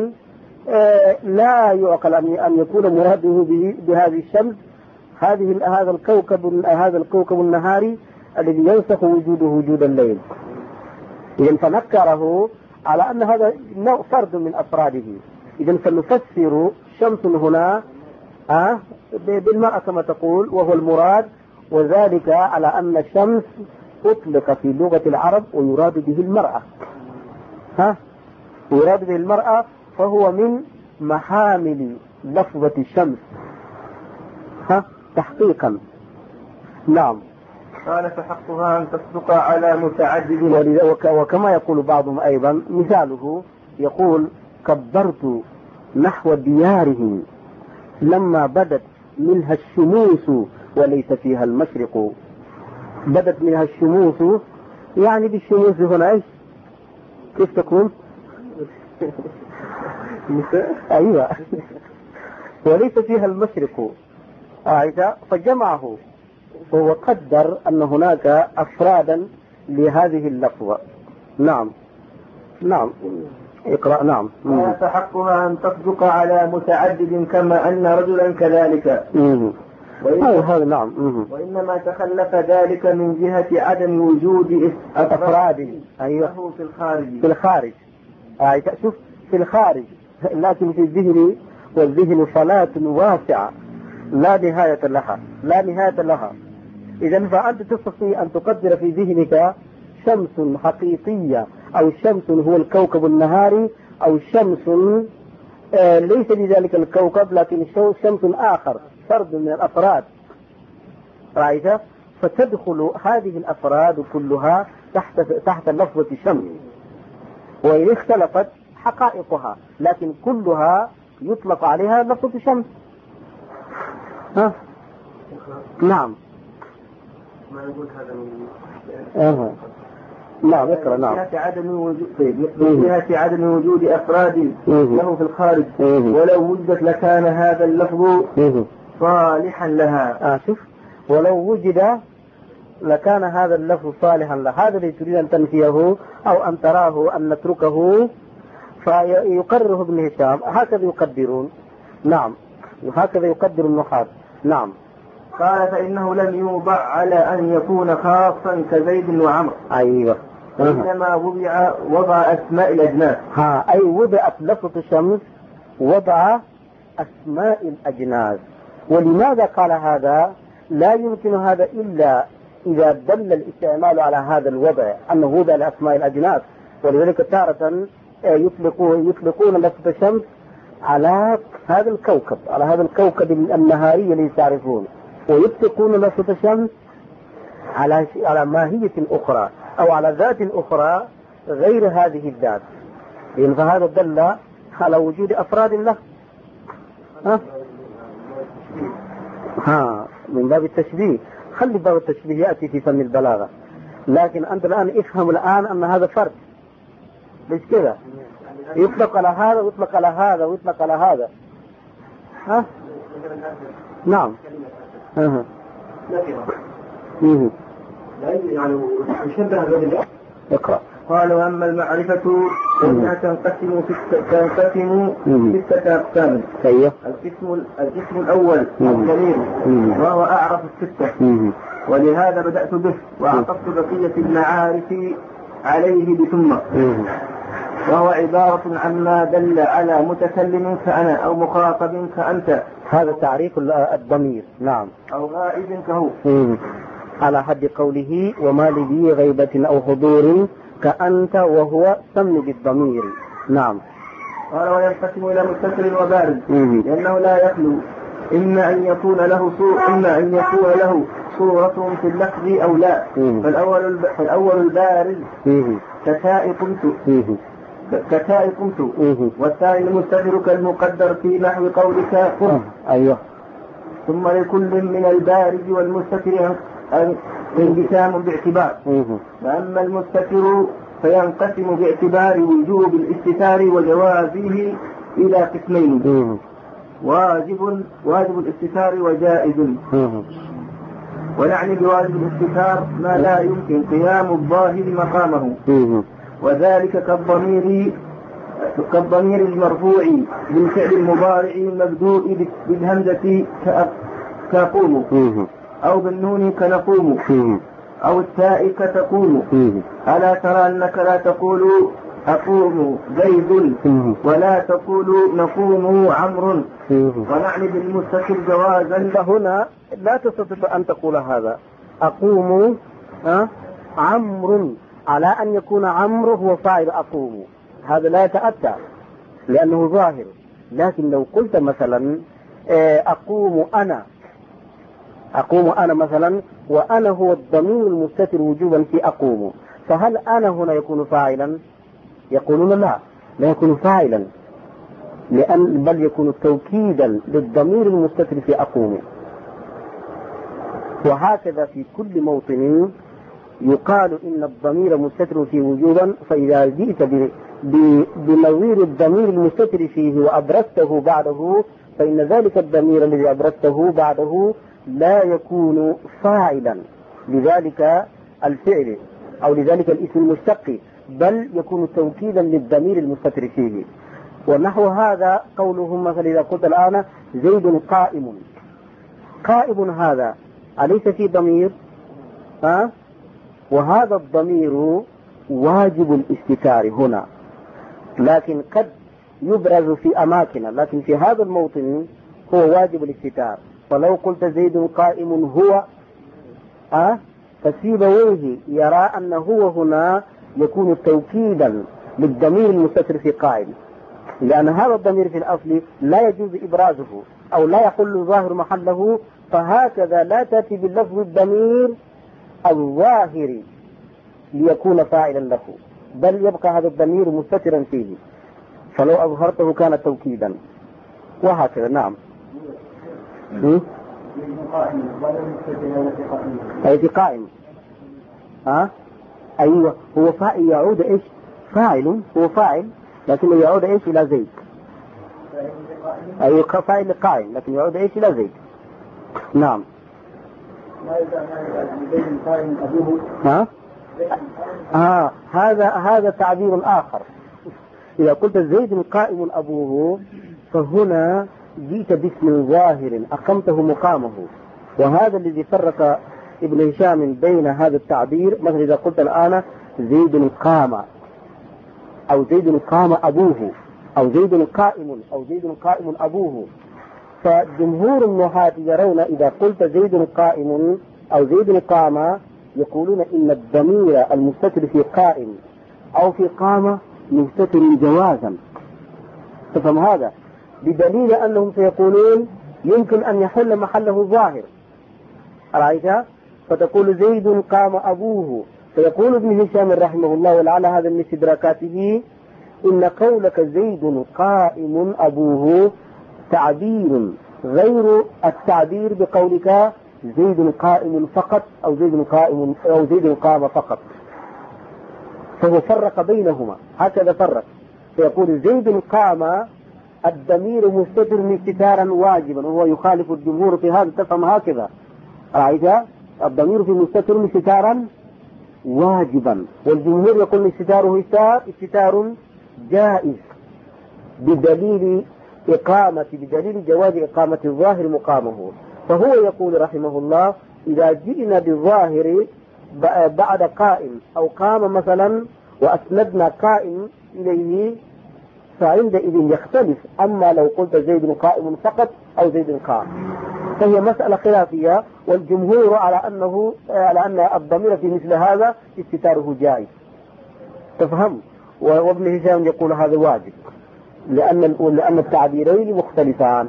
C: لا يعقل أن يكون مراده بهذه الشمس هذه هذا الكوكب هذا الكوكب النهاري الذي ينسخ وجوده وجود الليل. إذن فنكره على أن هذا نوع فرد من أفراده. إذن فنفسر شمس هنا آه بالماء كما تقول وهو المراد، وذلك على أن الشمس أطلق في لغة العرب ويراد به المرأة ها ويراد به المرأة فهو من محامل لفظة الشمس ها تحقيقا. نعم.
A: قال فحقها أن تصدق على متعدد.
C: وكما يقول بعضهم أيضا مثاله يقول كبرت نحو ديارهم لما بدت منها الشموس وليس فيها المشرق. بدت منها الشموس يعني بالشموس هنا ايش كيف تكون ايوه وليس فيها المشرق آه فجمعه وهو قدر أن هناك أفرادا لهذه اللفظة. نعم نعم اقرأ. نعم.
A: فحقها أن تصدق على متعدد كما أن رجلا كذلك.
C: هذا نعم.
A: وإنما تخلف ذلك من جهة عدم وجود
C: أفراد أيوه
A: في الخارج
C: في الخارج آه شوف في الخارج لكن في الذهن والذهن صلاة واسعة لا نهاية لها لا نهاية لها. إذا فأنت تستطيع أن تقدر في ذهنك شمس حقيقية أو شمس هو الكوكب النهاري أو شمس آه ليس لذلك الكوكب لكن شمس آخر فرد من الأفراد، رأيت؟ فتدخل هذه الأفراد كلها تحت تحت لفظة شمس، وإن اختلفت حقائقها لكن كلها يطلق عليها لفظة شمس. ها؟ نعم.
A: ما نقول هذا من
C: أه. نعم اقرأ. نعم.
A: من جهة عدم وجود من جهة عدم وجود أفراد له في الخارج، ولو وجدت لكان هذا اللفظ صالحا لها.
C: آه شوف، ولو وجد لكان هذا اللفظ صالحا لها. هذا اللي تريد أن تنفيه أو أن تراه أن نتركه فيقرره ابن هشام، هكذا يقدرون. نعم، وهكذا يقدر النحاة. نعم.
A: قال فإنه لم يوضع على أن يكون خاصا كزيد وعمر.
C: أيوة.
A: إنما وضع وضع أسماء الأجناس.
C: ها، أي وضعت لفظة الشمس وضع أسماء الأجناس. ولماذا قال هذا؟ لا يمكن هذا إلا إذا دل الاستعمال على هذا الوضع أنه وضع لأسماء الأجناس. ولذلك تارة يطلقون يطلقون لفظة الشمس على هذا الكوكب، على هذا الكوكب النهاري الذي تعرفون، ويطلقون لفظة الشمس على على ماهية أخرى أو على ذات أخرى غير هذه الذات. يعني فهذا دل على وجود أفراد له. ها؟ ها، من باب التشبيه. خلي باب التشبيه يأتي في فن البلاغة، لكن أنت الآن افهم الآن أن هذا فرد، ليش كذا؟ يطلق على هذا ويطلق على هذا ويطلق على هذا. ها؟ نعم. اها. اها.
A: يعني يشبه هذا.
C: اقرأ.
A: قال وأما المعرفة فإنها تنقسم تنقسم ستة أقسام.
C: أيوه.
A: القسم القسم الأول الضمير وهو أعرف الستة، ولهذا بدأت به وأعطفت بقية المعارف عليه بثم، وهو عبارة عما دل على متكلم كأنا أو مخاطب كأنت.
C: هذا تعريف الضمير. نعم.
A: أو غائب كهو.
C: على حد قوله وما لذي غيبة أو حضور كأنت، وهو سمن بالضمير. نعم.
A: قال وينقسم إلى متصل وبارز، لأنه لا يخلو إما أن يكون له صورة إما أن يكون له صورة في اللفظ أو لا. فالأول الب... فالأول البارز كتاء قمت كتاء قمت، والثاني المستتر كالمقدر في نحو قولك قم.
C: أيوه.
A: ثم لكل من البارز والمستتر انقسام باعتبار. فأما المستتر فينقسم باعتبار وجوب الاستتار وجوازه إلى قسمين: واجب واجب الاستتار وجائز. ونعني بواجب الاستتار ما لا يمكن قيام الظاهر مقامه، وذلك كالضمير كالضمير المرفوع بالفعل المضارع المبدوء بالهمزة كأقوم، أو بالنون كنقوم، أو التاء كتقوم. ألا ترى أنك لا تقول أقوم زيد ولا تقول نقوم عمرو. ونعني بالمستتر جوازا.
C: فهنا لا تستطيع أن تقول هذا أقوم أه؟ عمرو، على أن يكون عمرو هو فاعل أقوم، هذا لا يتأتى لأنه ظاهر. لكن لو قلت مثلا أقوم أنا أقوم أنا مثلا، وأنا هو الضمير المستتر وجوبا في أقوم، فهل أنا هنا يكون فاعلا؟ يقولون لا، لا يكون فاعلا، لأن بل يكون توكيدا للضمير المستتر في أقوم. وهكذا في كل موطن يقال إن الضمير مستتر فيه وجوبا، فإذا جئت بنظير الضمير المستتر فيه وأبرزته بعده، فإن ذلك الضمير الذي أبرزته بعده لا يكون فاعلا لذلك الفعل أو لذلك الاسم المشتق، بل يكون توكيدا للضمير المستتر فيه. ونحو هذا قولهم مثلا إذا قلت الآن زيد قائم، قائم هذا أليس في ضمير؟ ها؟ وهذا الضمير واجب الاستتار هنا، لكن قد يبرز في أماكن، لكن في هذا الموطن هو واجب الاستتار. فلو قلت زيد قائم هو أه؟ فسيبويه يرى أن هو هنا يكون توكيدا للضمير المستتر في قائم، لأن هذا الضمير في الأصل لا يجوز إبرازه أو لا يحل ظاهر محله، فهكذا لا تأتي باللفظ الضمير الظاهر ليكون فاعلا له، بل يبقى هذا الضمير مستترا فيه، فلو أظهرته كان توكيدا وهكذا. نعم. أي في قائم. ها؟ أيوة، هو فاعل يعود إيش؟ فاعل، هو فاعل لكن يعود إيش؟ إلى زيد. أيوة، فاعل قائم لكن يعود إيش؟ إلى زيد. نعم. ها؟ آه هذا هذا تعبير آخر. إذا قلت زيد قائم أبوه فهنا جئت باسم ظاهر أقمته مقامه، وهذا الذي فرق ابن هشام بين هذا التعبير. مثلا إذا قلت الآن زيد قام أو زيد قام أبوه أو زيد قائم أو زيد قائم أبوه، فجمهور النحاة يرون إذا قلت زيد قائم أو زيد قام يقولون إن الضمير المستتر في قائم أو في قام مستتر جوازا. تفهم هذا؟ بدليل أنهم سيقولون يمكن أن يحل محله ظاهر. رأيت؟ فتقول زيد قام أبوه، فيقول ابن هشام رحمه الله ولعل هذا من استدراكاته إن قولك زيد قائم أبوه تعبير غير التعبير بقولك زيد قائم فقط أو زيد قائم أو زيد قام فقط، فهو فرق بينهما. هكذا فرق، فيقول زيد قام الضمير مستتر استتارا واجبا، وهو يخالف الجمهور في هذا. تفهم هكذا؟ رأيت؟ الضمير في مستتر استتارا واجبا، والجمهور يقول استتاره استتار جائز بدليل إقامة بدليل جواز إقامة الظاهر مقامه. فهو يقول رحمه الله إذا جئنا بالظاهر بعد قائم أو قام مثلا وأسندنا قائم إليه فعندئذ يختلف. أما لو قلت زيد قائم فقط أو زيد قام فهي مسألة خلافية، والجمهور على أنه على أن الضمير في مثل هذا استتاره جائز. تفهم؟ وابن هشام يقول هذا واجب لأن لأن التعبيرين مختلفان.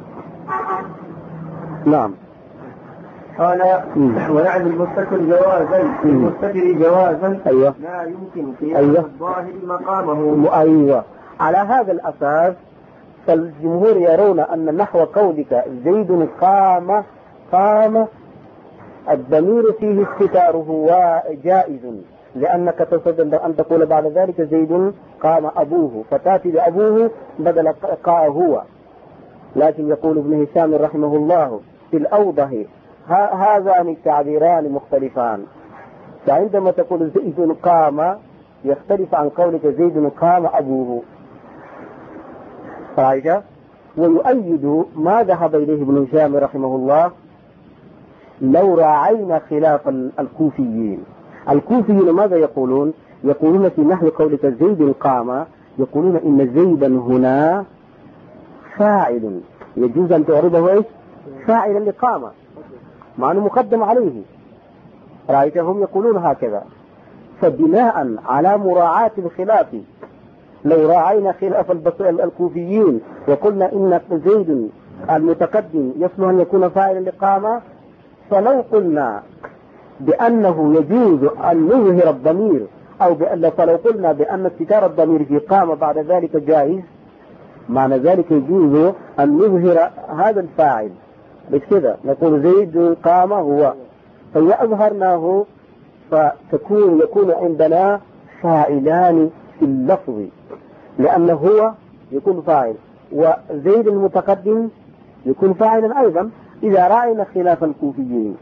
C: نعم.
A: قال ونعد المستتر جوازا المستتر جوازا
C: أيوة.
A: لا يمكن في
C: أيوة.
A: الظاهر مقامه.
C: أيوة. على هذا الأساس فالجمهور يرون أن نحو قولك زيد قام قام الضمير فيه استتاره وجائز، لأنك تستطيع أن تقول بعد ذلك زيد قام أبوه فتأتي بأبوه بدل قاء هو. لكن يقول ابن هشام رحمه الله في الأوضح هذان التعبيران مختلفان، فعندما تقول زيد قام يختلف عن قولك زيد قام أبوه. رأيت؟ ويؤيد ما ذهب إليه ابن هشام رحمه الله لو راعينا خلاف الكوفيين. الكوفيين ماذا يقولون؟ يقولون في نحو قولك زيد قام يقولون إن زيدا هنا فاعل، يجوز أن تعربه إيش؟ فاعلا لقام مع أنه مقدم عليه. رأيتهم يقولون هكذا. فبناء على مراعاة الخلاف لو راعينا خلاف الكوفيين وقلنا إن زيد المتقدم يصلح أن يكون فاعلا لقام، فلو قلنا بأنه يجوز أن نظهر الضمير أو بأن فلو قلنا بأن استتار الضمير في قام بعد ذلك جائز، معنى ذلك يجوز أن نظهر هذا الفاعل. بس كذا نقول زيد قام هو، فإذا أظهرناه فتكون يكون عندنا فاعلان في اللفظ، لأنه هو يكون فاعل وزيد المتقدم يكون فاعلا أيضا إذا رأينا خلاف الكوفيين.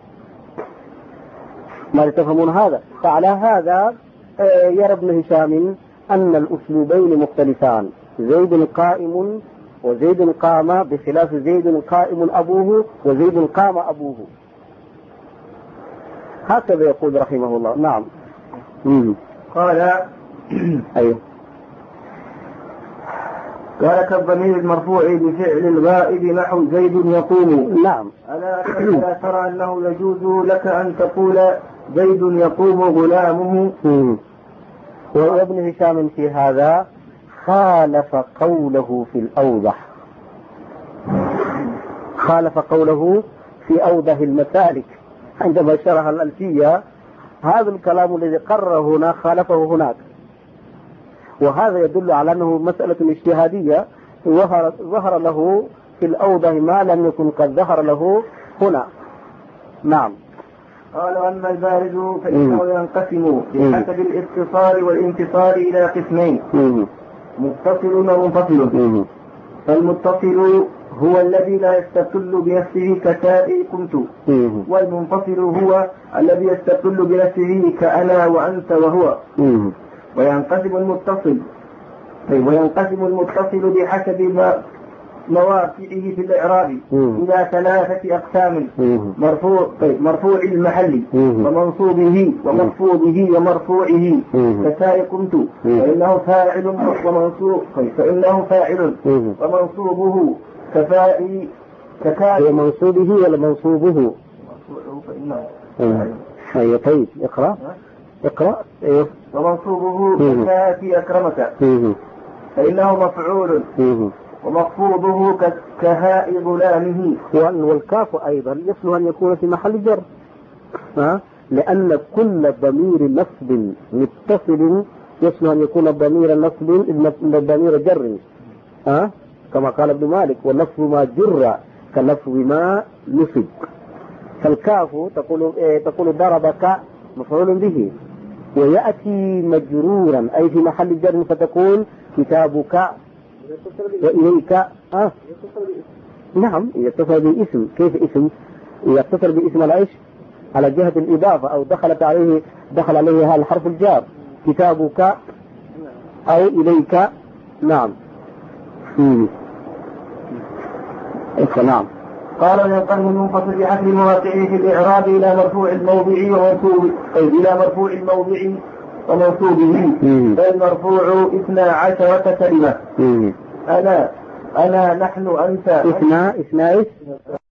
C: ما تفهمون هذا؟ فعلى هذا يرى ابن هشام أن الأسلوبين مختلفان، زيد قائم وزيد قام بخلاف زيد قائم أبوه وزيد قام أبوه. هكذا يقول رحمه الله. نعم. مم.
A: قال
C: أيوه.
A: قال كالضمير المرفوع بفعل الغائب نحو زيد يقوم.
C: نعم.
A: ألا ألا ترى أنه يجوز لك أن تقول زيد يقوم غلامه.
C: وابن هشام في هذا خالف قوله في الأوضح، خالف قوله في أوضح المسالك عندما شرح الألفية. هذا الكلام الذي قرر هنا خالفه هناك، وهذا يدل على أنه مسألة اجتهادية ظهر, ظهر له في الأوضح ما لم يكن قد ظهر له هنا. نعم.
A: قال: أما البارد فإنه ينقسم بحسب الاتصال والانفصال إلى قسمين: متصل ومنفصل. فالمتصل هو الذي لا يستقل بنفسه كسائي كنت، والمنفصل هو الذي يستقل بنفسه كأنا وأنت وهو. وينقسم المتصل وينقسم المتصل بحسب ما مواقعه في الإعراب إلى ثلاثة أقسام: مرفوع مرفوع المحل ومنصوبه ومخفوضه ومرفوعه. كسائي قمت فإنه فاعل ومنصوب فإنه فاعل ومنصوبه كفائي ككائي.
C: منصوبه ولا منصوبه؟ أيوة. طيب اقرأ اقرأ. أيوة.
A: ومنصوبه ككافي أكرمك فإنه مفعول ومخفوضه كهاء غلامه.
C: والكاف أيضا يصلح أن يكون في محل جر، ها؟ لأن كل ضمير نصب متصل يصلح أن يكون ضمير نصب ضمير جر، ها؟ كما قال ابن مالك: ونصب ما جر كنصب ما نصب. فالكاف تقول إيه؟ تقول ضربك مفعول به، ويأتي مجرورا أي في محل جر فتقول كتابك وإليك. آه. نعم يتصل باسم. كيف اسم؟ يتصل باسم العيش على جهة الإضافة، أو دخلت عليه دخل عليه هذا الحرف الجار، كتابك أو إليك. نعم. نعم.
A: قال: ينقسم المنفصل بحسب مواقعه في الإعراب إلى مرفوع الموضع ومنصوب إلى مرفوع الموضع ومنصوبه. فالمرفوع اثنا عشرة كلمة: أنا أنا نحن أنت.
C: اثنا اثنا